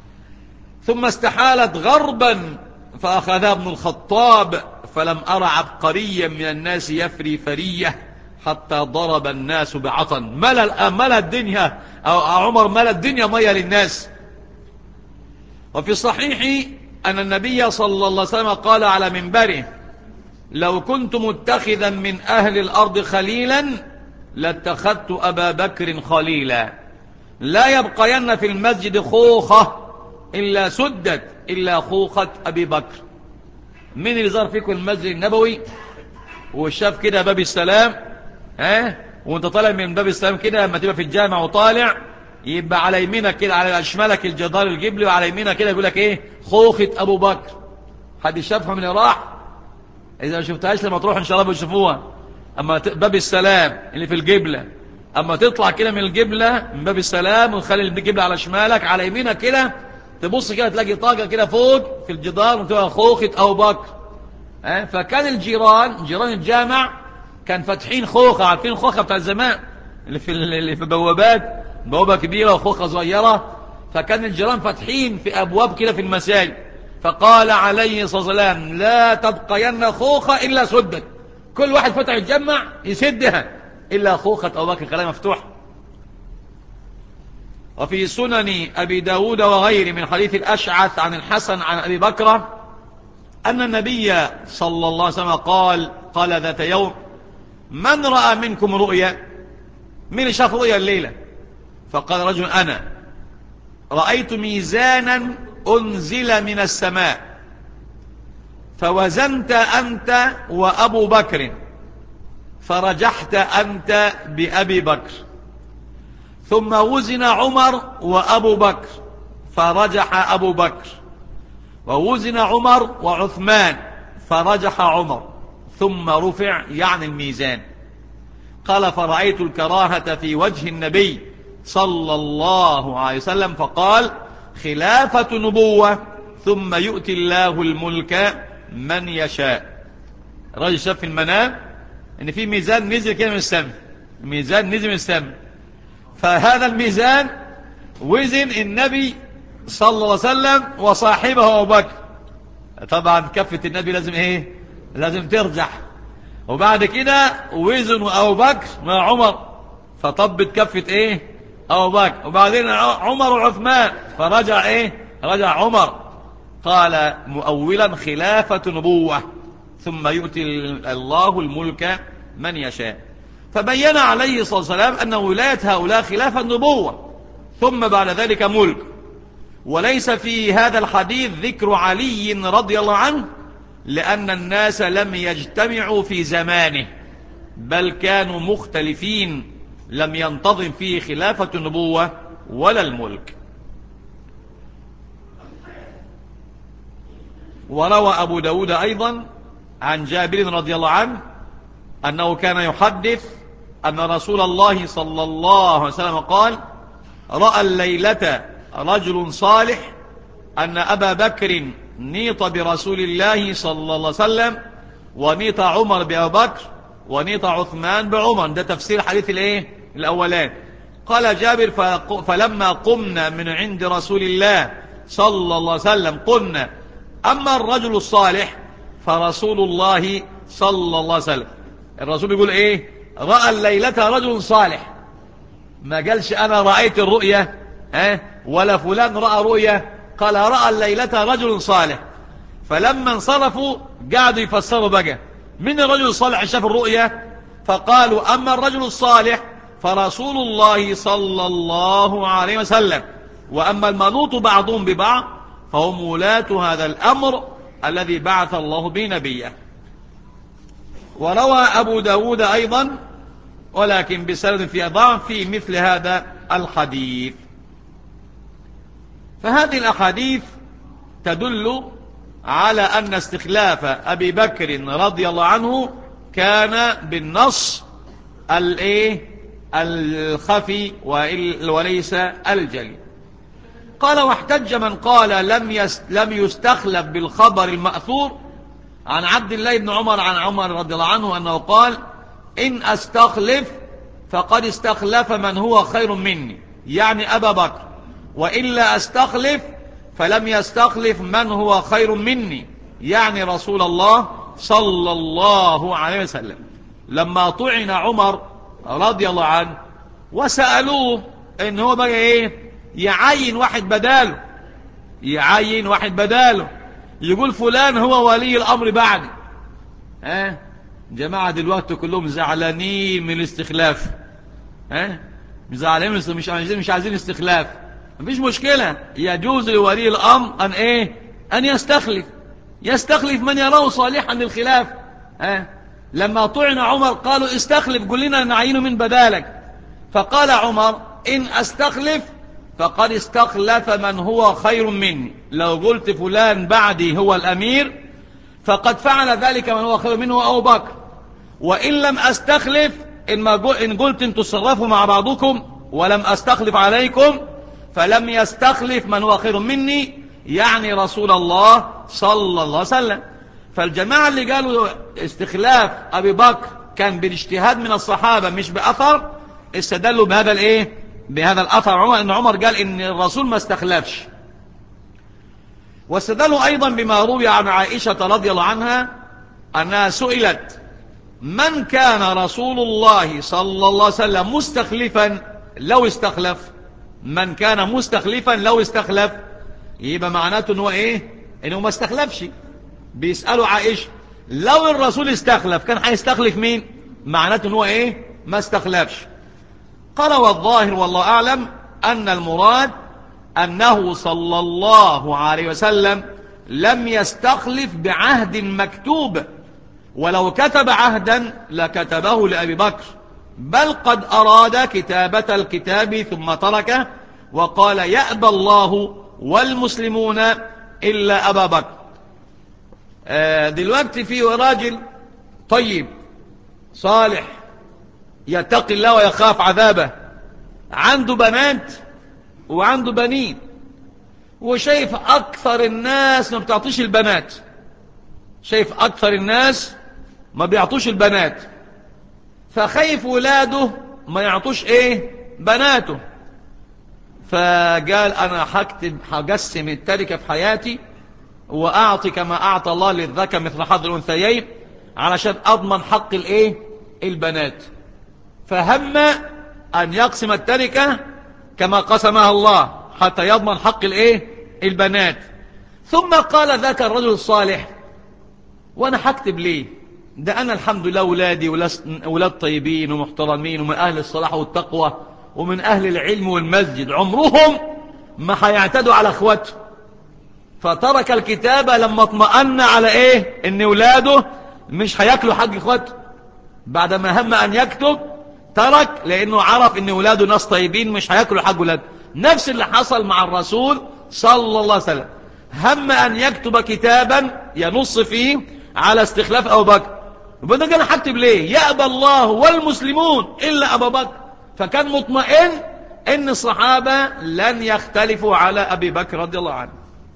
ثم استحالت غربا فأخذها ابن الخطاب، فلم أرى عبقريا من الناس يفري فرية حتى ضرب الناس بعطن. ملأ ملأ الدنيا، أو عمر ملأ الدنيا مية للناس. وفي الصحيح أن النبي صلى الله عليه وسلم قال على منبره لو كنت متخذا من أهل الأرض خليلا لاتخذت أبا بكر خليلا، لا يبقين في المسجد خوخة إلا سدت إلا خوخة أبي بكر. مين اللي زار فيكم المسجد النبوي وشاف كده باب السلام، ها وانت طالع من باب السلام كده لما تبقى في الجامع وطالع يبقى على يمينك كده على شمالك الجدار الجبلي، وعلى يمينك كده يقول لك ايه خوخة أبو بكر. حد شافها من اللي راح؟ إذا ما شفتهاش لما تروح إن شاء الله بتشوفوها. أما باب السلام اللي في الجبلة، أما تطلع كده من الجبلة من باب السلام وتخلي الجبلة على شمالك، على يمينك كده تبص كده تلاقي طاقة كده فوق في الجدار وتبقى خوخة أبو بكر. أه؟ فكان الجيران جيران الجامع كان فاتحين خوخة، عارفين الخوخة بتاع زمان اللي في اللي في بوابات، بوابة كبيرة وخوخة صغيرة. فكان الجيران فاتحين في أبواب كده في المساجد. فقال عليه الصلاة والسلام لا تبقين خوخة إلا سدت، كل واحد فتح يتجمع يسدها إلا خوخة أبو بكر خلاها مفتوح. وفي سنن أبي داود وغيره من حديث الأشعث عن الحسن عن أبي بكر أن النبي صلى الله عليه وسلم قال قال ذات يوم من رأى منكم رؤيا؟ من شاف رؤيا الليلة؟ فقال رجل أنا رأيت ميزانا أنزل من السماء فوزنت أنت وأبو بكر فرجحت أنت بأبي بكر، ثم وزن عمر وأبو بكر فرجح أبو بكر، ووزن عمر وعثمان فرجح عمر، ثم رفع يعني الميزان. قال فرأيت الكراهة في وجه النبي صلى الله عليه وسلم فقال خلافة نبوة ثم يؤتي الله الملك من يشاء. الرجل شاف في المنام ان في ميزان نزل كده من السماء، ميزان نزل من السماء، فهذا الميزان وزن النبي صلى الله عليه وسلم وصاحبه أبو بكر. طبعا كفة النبي لازم ايه لازم ترجح، وبعد كده وزن أبو بكر مع عمر فطبت كفة ايه أبو بكر، وبعدين عمر وعثمان فرجع ايه رجع عمر. قال مؤولا خلافة نبوة ثم يؤتي الله الملك من يشاء. فبين عليه الصلاة والسلام أن ولاية هؤلاء خلاف النبوة ثم بعد ذلك ملك. وليس في هذا الحديث ذكر علي رضي الله عنه، لأن الناس لم يجتمعوا في زمانه، بل كانوا مختلفين، لم ينتظم فيه خلافة النبوة ولا الملك. وروى أبو داود أيضا عن جابر رضي الله عنه أنه كان يحدث أن رسول الله صلى الله عليه وسلم قال: رأى الليلة رجل صالح أن أبا بكر نيط برسول الله صلى الله عليه وسلم، ونيط عمر بأبي بكر، ونيط عثمان بعمر. ده تفسير حديث الايه الأولان. قال جابر: فلما قمنا من عند رسول الله صلى الله عليه وسلم قلنا: أما الرجل الصالح فرسول الله صلى الله عليه وسلم. الرسول يقول ايه؟ رأى الليلة رجل صالح، ما قالش أنا رأيت الرؤية ها ولا فلان رأى رؤية، قال رأى الليلة رجل صالح. فلما انصرفوا قعدوا يفسروا بقى من الرجل الصالح شاف الرؤية، فقالوا: أما الرجل الصالح فرسول الله صلى الله عليه وسلم، وأما المنوط بعضهم ببعض فهم ولاة هذا الأمر الذي بعث الله به نبيه. وروى أبو داود أيضا ولكن بسند في ضعف في مثل هذا الحديث. فهذه الأحاديث تدل على أن استخلاف أبي بكر رضي الله عنه كان بالنص الايه الخفي وليس الجلي. قال: واحتج من قال لم لم يستخلف بالخبر المأثور عن عبد الله بن عمر عن عمر رضي الله عنه أنه قال: إن أستخلف فقد استخلف من هو خير مني، يعني أبا بكر، وإلا أستخلف فلم يستخلف من هو خير مني، يعني رسول الله صلى الله عليه وسلم. لما طعن عمر رضي الله عنه وسألوه إن هو بقى إيه يعين واحد بداله، يعين واحد بداله يقول فلان هو ولي الأمر بعدي. ها جماعة دلوقتي كلهم زعلانين من الاستخلاف، ها زعلانين مش عايزين مش عايزين استخلاف. مفيش مشكلة، يجوز لولي الأمر أن إيه أن يستخلف يستخلف من يراه صالحا للخلاف. ها لما طعن عمر قالوا: استخلف، قل لنا نعينه من بدالك. فقال عمر: إن أستخلف فقد استخلف من هو خير مني، لو قلت فلان بعدي هو الأمير فقد فعل ذلك من هو خير منه أبو بكر، وإن لم أستخلف إن قلت إن تصرفوا مع بعضكم ولم أستخلف عليكم فلم يستخلف من هو خير مني، يعني رسول الله صلى الله عليه وسلم. فالجماعة اللي قالوا استخلاف أبي بكر كان بالاجتهاد من الصحابة مش بأثر، استدلوا بهذا الايه بهذا الأثر عمر، ان عمر قال ان الرسول ما استخلفش. واستدلوا أيضا بما روي عن عائشة رضي الله عنها أنها سئلت: من كان رسول الله صلى الله عليه وسلم مستخلفا لو استخلف؟ من كان مستخلفا لو استخلف، يبقى معناته انه ايه انه ما استخلفش. بيسألوا عائشة لو الرسول استخلف كان هيستخلف مين؟ معناته انه ايه ما استخلفش. قال: والظاهر والله أعلم أن المراد أنه صلى الله عليه وسلم لم يستخلف بعهد مكتوب، ولو كتب عهدا لكتبه لأبي بكر، بل قد أراد كتابة الكتاب ثم تركه وقال: يأبى الله والمسلمون إلا أبا بكر. آه دلوقتي في راجل طيب صالح يتقي الله ويخاف عذابه، عنده بنات وعنده بنين، وشايف أكثر الناس ما بتعطيش البنات، شايف أكثر الناس ما بيعطوش البنات، فخايف ولاده ما يعطوش ايه بناته. فقال: أنا هكتب هقسم التركة في حياتي وأعطي كما أعطى الله للذكر مثل حظ الأنثيين علشان أضمن حق الايه البنات. فهم أن يقسم التركة كما قسمها الله حتى يضمن حق الايه البنات. ثم قال ذاك الرجل الصالح: وأنا هكتب ليه؟ ده أنا الحمد لله أولادي أولاد طيبين ومحترمين ومن أهل الصلاح والتقوى ومن أهل العلم والمسجد، عمرهم ما هيعتدوا على اخواته، فترك الكتابة لما اطمأن على ايه؟ ان ولاده مش هياكلوا حق اخواته. بعدما هم ان يكتب ترك، لانه عرف ان ولاده ناس طيبين مش هياكلوا حق ولاده. نفس اللي حصل مع الرسول صلى الله عليه وسلم، هم ان يكتب كتابا ينص فيه على استخلاف ابو بكر، يبقى ده انا هكتب ليه؟ يأبى الله والمسلمون الا ابا بكر. فكان مطمئن ان الصحابة لن يختلفوا على ابي بكر رضي الله عنه.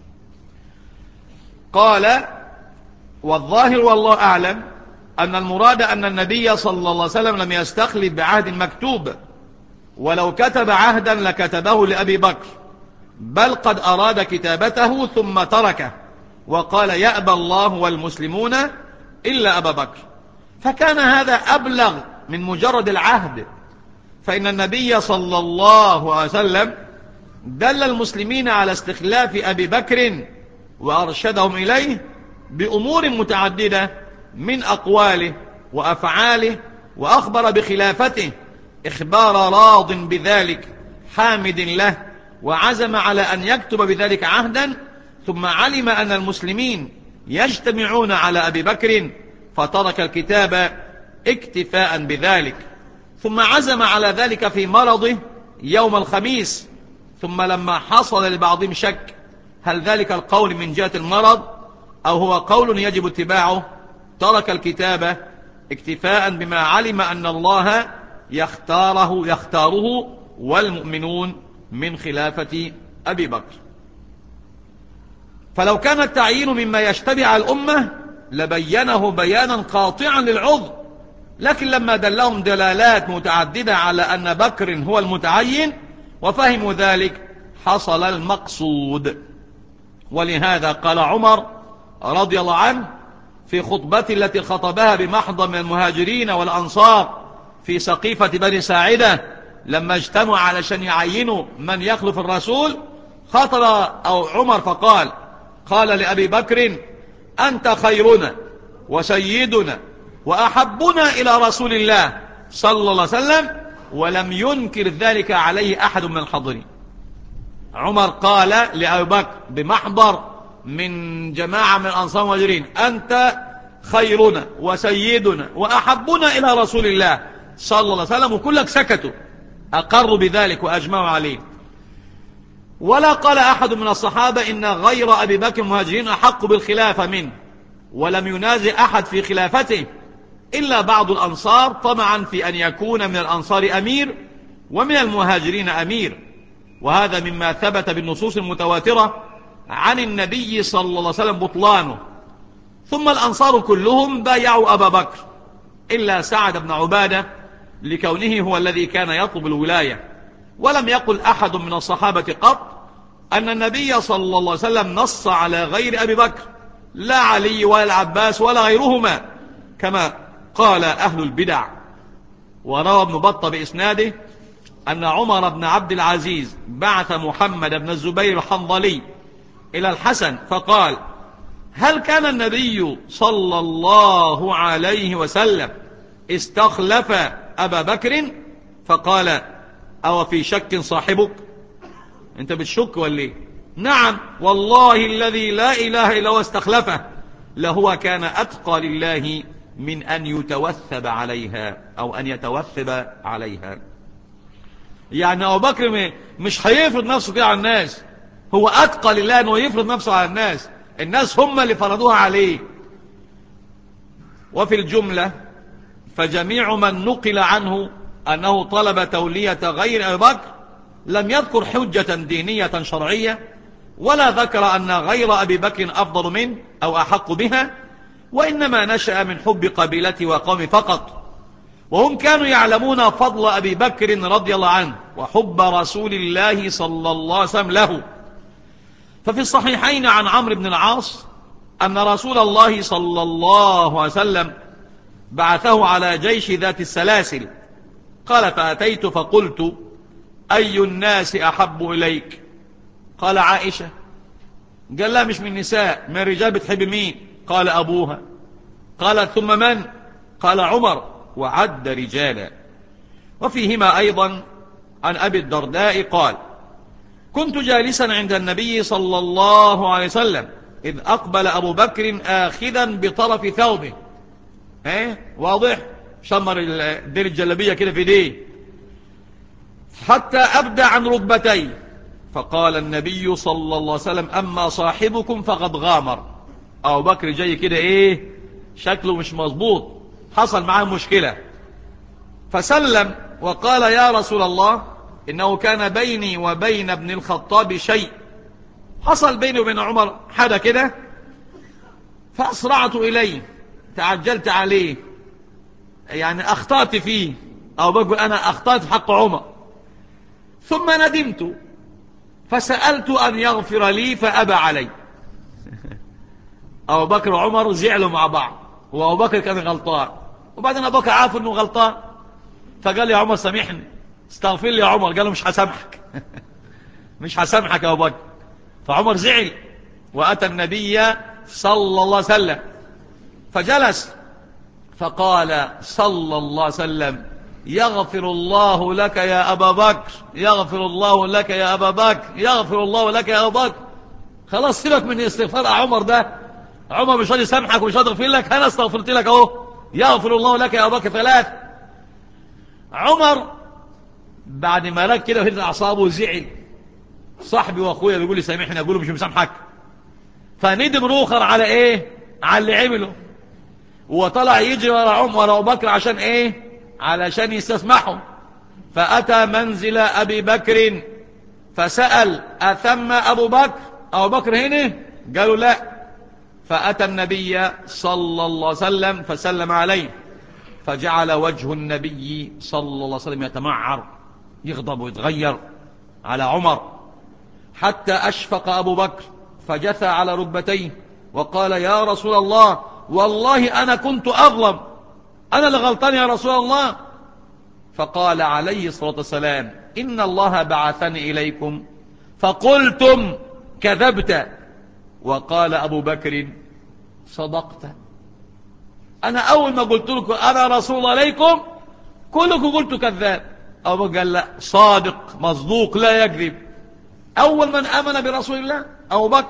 قال: والظاهر والله اعلم ان المراد ان النبي صلى الله عليه وسلم لم يستخلف بعهد مكتوب، ولو كتب عهدا لكتبه لأبي بكر، بل قد أراد كتابته ثم تركه وقال: يأبى الله والمسلمون إلا أبا بكر. فكان هذا أبلغ من مجرد العهد، فإن النبي صلى الله عليه وسلم دل المسلمين على استخلاف أبي بكر وأرشدهم إليه بأمور متعددة من أقواله وأفعاله، وأخبر بخلافته إخبار راض بذلك حامد له، وعزم على أن يكتب بذلك عهدا، ثم علم أن المسلمين يجتمعون على أبي بكر فترك الكتاب اكتفاء بذلك، ثم عزم على ذلك في مرضه يوم الخميس. ثم لما حصل لبعضهم شك هل ذلك القول من جهة المرض أو هو قول يجب اتباعه، ترك الكتاب اكتفاء بما علم أن الله يختاره يختاره والمؤمنون من خلافة أبي بكر. فلو كان التعيين مما يشتبه على الأمة لبينه بيانا قاطعا للعذر، لكن لما دلهم دلالات متعددة على أن بكر هو المتعين وفهموا ذلك حصل المقصود. ولهذا قال عمر رضي الله عنه في خطبته التي خطبها بمحضر من المهاجرين والأنصار في سقيفة بني ساعدة لما اجتمعوا علشان يعينوا من يخلف الرسول، خطب أو عمر فقال: قال لأبي بكر: أنت خيرنا وسيدنا وأحبنا إلى رسول الله صلى الله عليه وسلم، ولم ينكر ذلك عليه أحد من الحاضرين. عمر قال لأبي بكر بمحضر من جماعة من الأنصار والمهاجرين: أنت خيرنا وسيدنا وأحبنا إلى رسول الله صلى الله عليه وسلم، وكلك سكتوا أقروا بذلك وأجمعوا عليه. ولا قال أحد من الصحابة إن غير أبي بكر المهاجرين أحق بالخلافة منه، ولم ينازع أحد في خلافته إلا بعض الأنصار طمعا في أن يكون من الأنصار أمير ومن المهاجرين أمير، وهذا مما ثبت بالنصوص المتواترة عن النبي صلى الله عليه وسلم بطلانه. ثم الأنصار كلهم بايعوا أبا بكر إلا سعد بن عبادة لكونه هو الذي كان يطلب الولاية، ولم يقل أحد من الصحابة قط أن النبي صلى الله عليه وسلم نص على غير أبي بكر، لا علي ولا العباس ولا غيرهما كما قال أهل البدع. وروى ابن بطة بإسناده أن عمر بن عبد العزيز بعث محمد بن الزبير الحنظلي إلى الحسن فقال: هل كان النبي صلى الله عليه وسلم استخلف أبا بكر؟ فقال: أو في شك صاحبك؟ أنت بتشك ولا ايه؟ نعم والله الذي لا إله إلا هو استخلفه، لهو كان أتقى لله من أن يتوثب عليها أو أن يتوثب عليها. يعني أبو بكر مش هيفرض نفسه كده على الناس، هو أتقى لله أنه يفرض نفسه على الناس، الناس هم اللي فرضوها عليه. وفي الجملة فجميع من نقل عنه أنه طلب تولية غير أبي بكر لم يذكر حجة دينية شرعية، ولا ذكر أن غير أبي بكر أفضل منه أو أحق بها، وإنما نشأ من حب قبيلته وقومه فقط، وهم كانوا يعلمون فضل أبي بكر رضي الله عنه وحب رسول الله صلى الله عليه وسلم له. ففي الصحيحين عن عمرو بن العاص أن رسول الله صلى الله عليه وسلم بعثه على جيش ذات السلاسل، قال: فأتيت فقلت: أي الناس أحب إليك؟ قال: عائشة. قال: لا مش من النساء، من الرجال بتحب مين؟ قال: أبوها. قال: ثم من؟ قال: عمر، وعد رجالا. وفيهما أيضا عن أبي الدرداء قال: كنت جالسا عند النبي صلى الله عليه وسلم إذ أقبل أبو بكر آخذا بطرف ثوبه. ايه واضح، شمر الدير الجلبية كده في ايديه حتى أبدى عن ركبتيه. فقال النبي صلى الله عليه وسلم أما صاحبكم فقد غامر. أبو بكر جاي كده ايه شكله مش مظبوط، حصل معاه مشكلة، فسلم وقال يا رسول الله إنه كان بيني وبين ابن الخطاب شيء، حصل بيني وبين عمر حاجة كده فأسرعت إليه، تعجلت عليه، يعني أخطأت فيه، أو بقول أنا أخطأت في حق عمر، ثم ندمت فسألت أن يغفر لي فأبى علي. أبو بكر وعمر زعلوا مع بعض، وأبو بكر كان غلطان، وبعدين أبو بكر عارف أنه غلطان، فقال يا عمر سامحني، استغفر لي يا عمر. قال له مش هسامحك مش هسامحك يا أبو بكر. فعمر زعل وأتى النبي صلى الله عليه وسلم فجلس، فقال صلى الله عليه وسلم يغفر الله لك يا أبا بكر، يغفر الله لك يا أبا بكر، يغفر الله لك يا أبا بكر. خلاص سيبك من استغفار عمر ده، عمر مش راضي يسامحك ومش راضي يغفر لك، أنا استغفرت لك أهو، يغفر الله لك يا أبا بكر ثلاث. عمر بعد ما رك كده وهدت أعصابه زعل، صاحبي وأخويا بيقول لي سامحني، أقول له مش مسامحك، فندم روخر على إيه؟ على اللي عمله، وطلع يجري ورا عمر ورا أبو بكر عشان إيه؟ علشان يستسمحوا. فأتى منزل أبي بكر فسأل أثم أبو بكر؟ أبو بكر هنا؟ قالوا لا. فأتى النبي صلى الله عليه وسلم فسلم عليه، فجعل وجه النبي صلى الله عليه وسلم يتمعر، يغضب ويتغير على عمر، حتى أشفق أبو بكر فجثى على ركبتيه وقال يا رسول الله والله أنا كنت أظلم، أنا اللي غلطان يا رسول الله. فقال عليه الصلاة والسلام إن الله بعثني إليكم فقلتم كذبت. وقال أبو بكر صدقت، أنا أول ما قلت لكم أنا رسول الله عليكم كلكم قلتوا كذاب. أبو بكر قال لا، صادق مصدوق لا يكذب، أول من آمن برسول الله أبو بكر.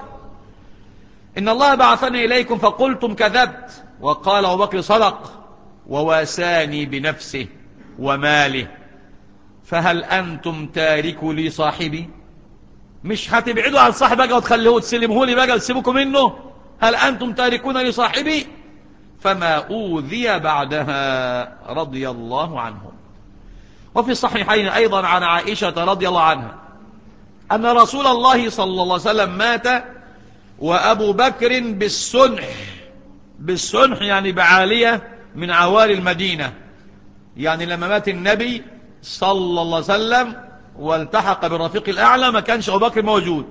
إن الله بعثني إليكم فقلتم كذبت. وقال أبو بكر صدق، وواساني بنفسه وماله، فهل أنتم تاركوا لي صاحبي؟ مش هتبعدوا عن صاحبي بقى وتخليه وتسلمه لي بقى وتسيبكم منه؟ هل أنتم تاركون لي صاحبي؟ فما أوذي بعدها رضي الله عنهم. وفي الصحيحين أيضا عن عائشة رضي الله عنها أن رسول الله صلى الله عليه وسلم مات وأبو بكر بالسنح، بالسنح يعني بعالية من عوالي المدينة، يعني لما مات النبي صلى الله عليه وسلم والتحق بالرفيق الأعلى ما كانش أبو بكر موجود،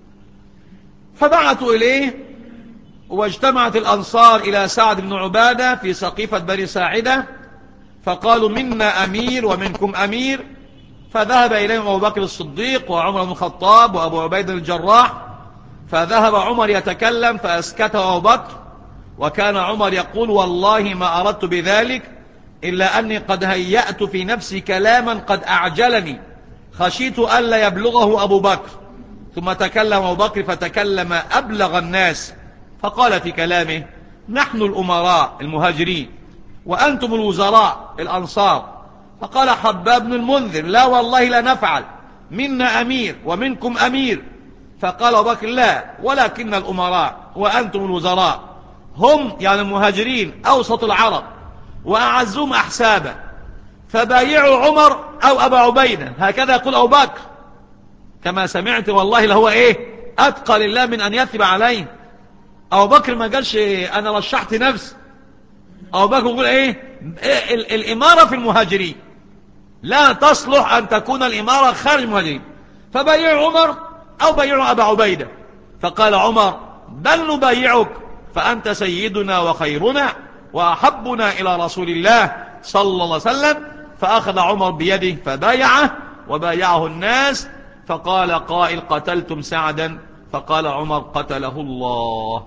فبعثوا إليه واجتمعت الأنصار إلى سعد بن عبادة في سقيفة بني ساعدة، فقالوا منا أمير ومنكم أمير، فذهب إليهم أبو بكر الصديق وعمر بن الخطاب وأبو عبيدة الجراح، فذهب عمر يتكلم فأسكته أبو بكر، وكان عمر يقول والله ما أردت بذلك إلا أني قد هيأت في نفسي كلاما قد أعجلني، خشيت ألا يبلغه أبو بكر. ثم تكلم أبو بكر فتكلم أبلغ الناس، فقال في كلامه نحن الأمراء المهاجرين وأنتم الوزراء الأنصار. فقال حباب بن المنذر لا والله لا نفعل، منا أمير ومنكم أمير. فقال أبو بكر لا ولكن الأمراء وأنتم الوزراء، هم يعني المهاجرين أوسط العرب وأعزهم أحسابا، فبايعوا عمر أو أبا عبيدة، هكذا يقول أبو بكر كما سمعت والله لهو إيه أتقى لله من أن يثب عليه. أبو بكر ما قالش أنا رشحت نفسي، أبو بكر يقول إيه, إيه ال الإمارة في المهاجرين، لا تصلح أن تكون الإمارة خارج المهاجرين، فبايعوا عمر أو بايعوا أبا عبيدة. فقال عمر بل نبايعك فأنت سيدنا وخيرنا وأحبنا إلى رسول الله صلى الله عليه وسلم. فأخذ عمر بيده فبايعه وبايعه الناس، فقال قائل قتلتم سعدا؟ فقال عمر قتله الله.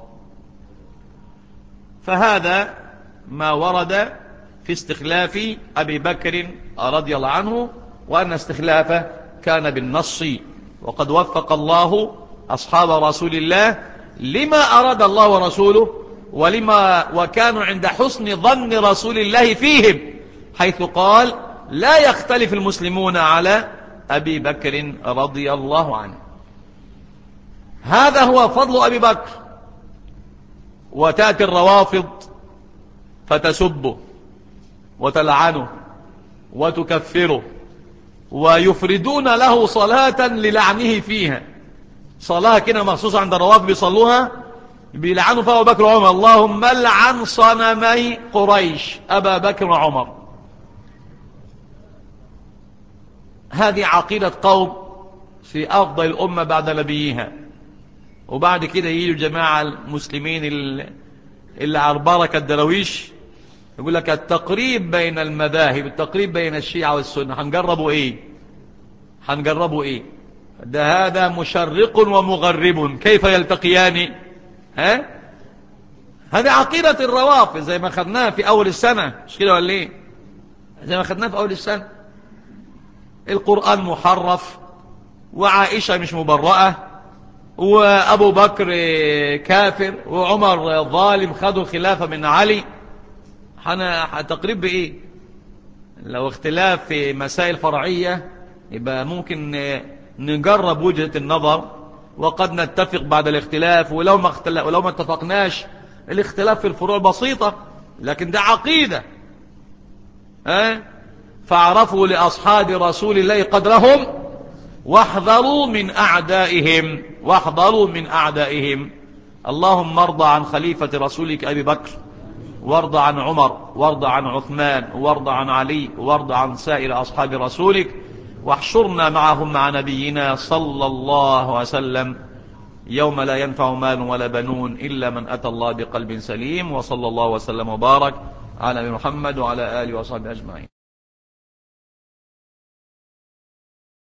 فهذا ما ورد في استخلاف أبي بكر رضي الله عنه، وأن استخلافه كان بالنص وقد وفق الله أصحاب رسول الله لما أراد الله ورسوله، ولما وكانوا عند حسن ظن رسول الله فيهم، حيث قال لا يختلف المسلمون على أبي بكر رضي الله عنه. هذا هو فضل أبي بكر. وتأتي الروافض فتسبه وتلعنه وتكفره، ويفردون له صلاة للعنه فيها، صلاة كده مخصوصة عند الروافض بيصلوها، بيلعنوا فيها أبو بكر وعمر. اللهم لعن صنمي قريش أبا بكر وعمر. هذه عقيدة قوم في أفضل الأمة بعد نبيها. وبعد كده يجوا جماعة المسلمين اللي على بركة الدرويش يقول لك التقريب بين المذاهب، التقريب بين الشيعة والسنة. هنجربوا ايه هنجربوا ايه ده هذا مشرق ومغرب كيف يلتقيان؟ ها هذه عقيدة الروافض زي ما خدناها في أول السنة، مش كده ولا ايه؟ زي ما خدناها في أول السنة. القرآن محرف، وعائشة مش مبرأة، وأبو بكر كافر، وعمر ظالم خدوا الخلافة من علي. تقريب بإيه؟ لو اختلاف في مسائل فرعية يبقى ممكن نجرب وجهة النظر، وقد نتفق بعد الاختلاف، ولو ما, اختلف ولو ما اتفقناش الاختلاف في الفروع بسيطة، لكن ده عقيدة. أه؟ فاعرفوا لأصحاب رسول الله قدرهم واحذروا من أعدائهم واحذروا من أعدائهم. اللهم ارضى عن خليفة رسولك أبي بكر، وارضى عن عمر، وارضى عن عثمان، وارضى عن علي، وارضى عن سائر أصحاب رسولك، واحشرنا معهم مع نبينا صلى الله عليه وسلم يوم لا ينفع مال ولا بنون إلا من أتى الله بقلب سليم. وصلى الله وسلم وبارك على محمد وعلى آله وصحبه أجمعين.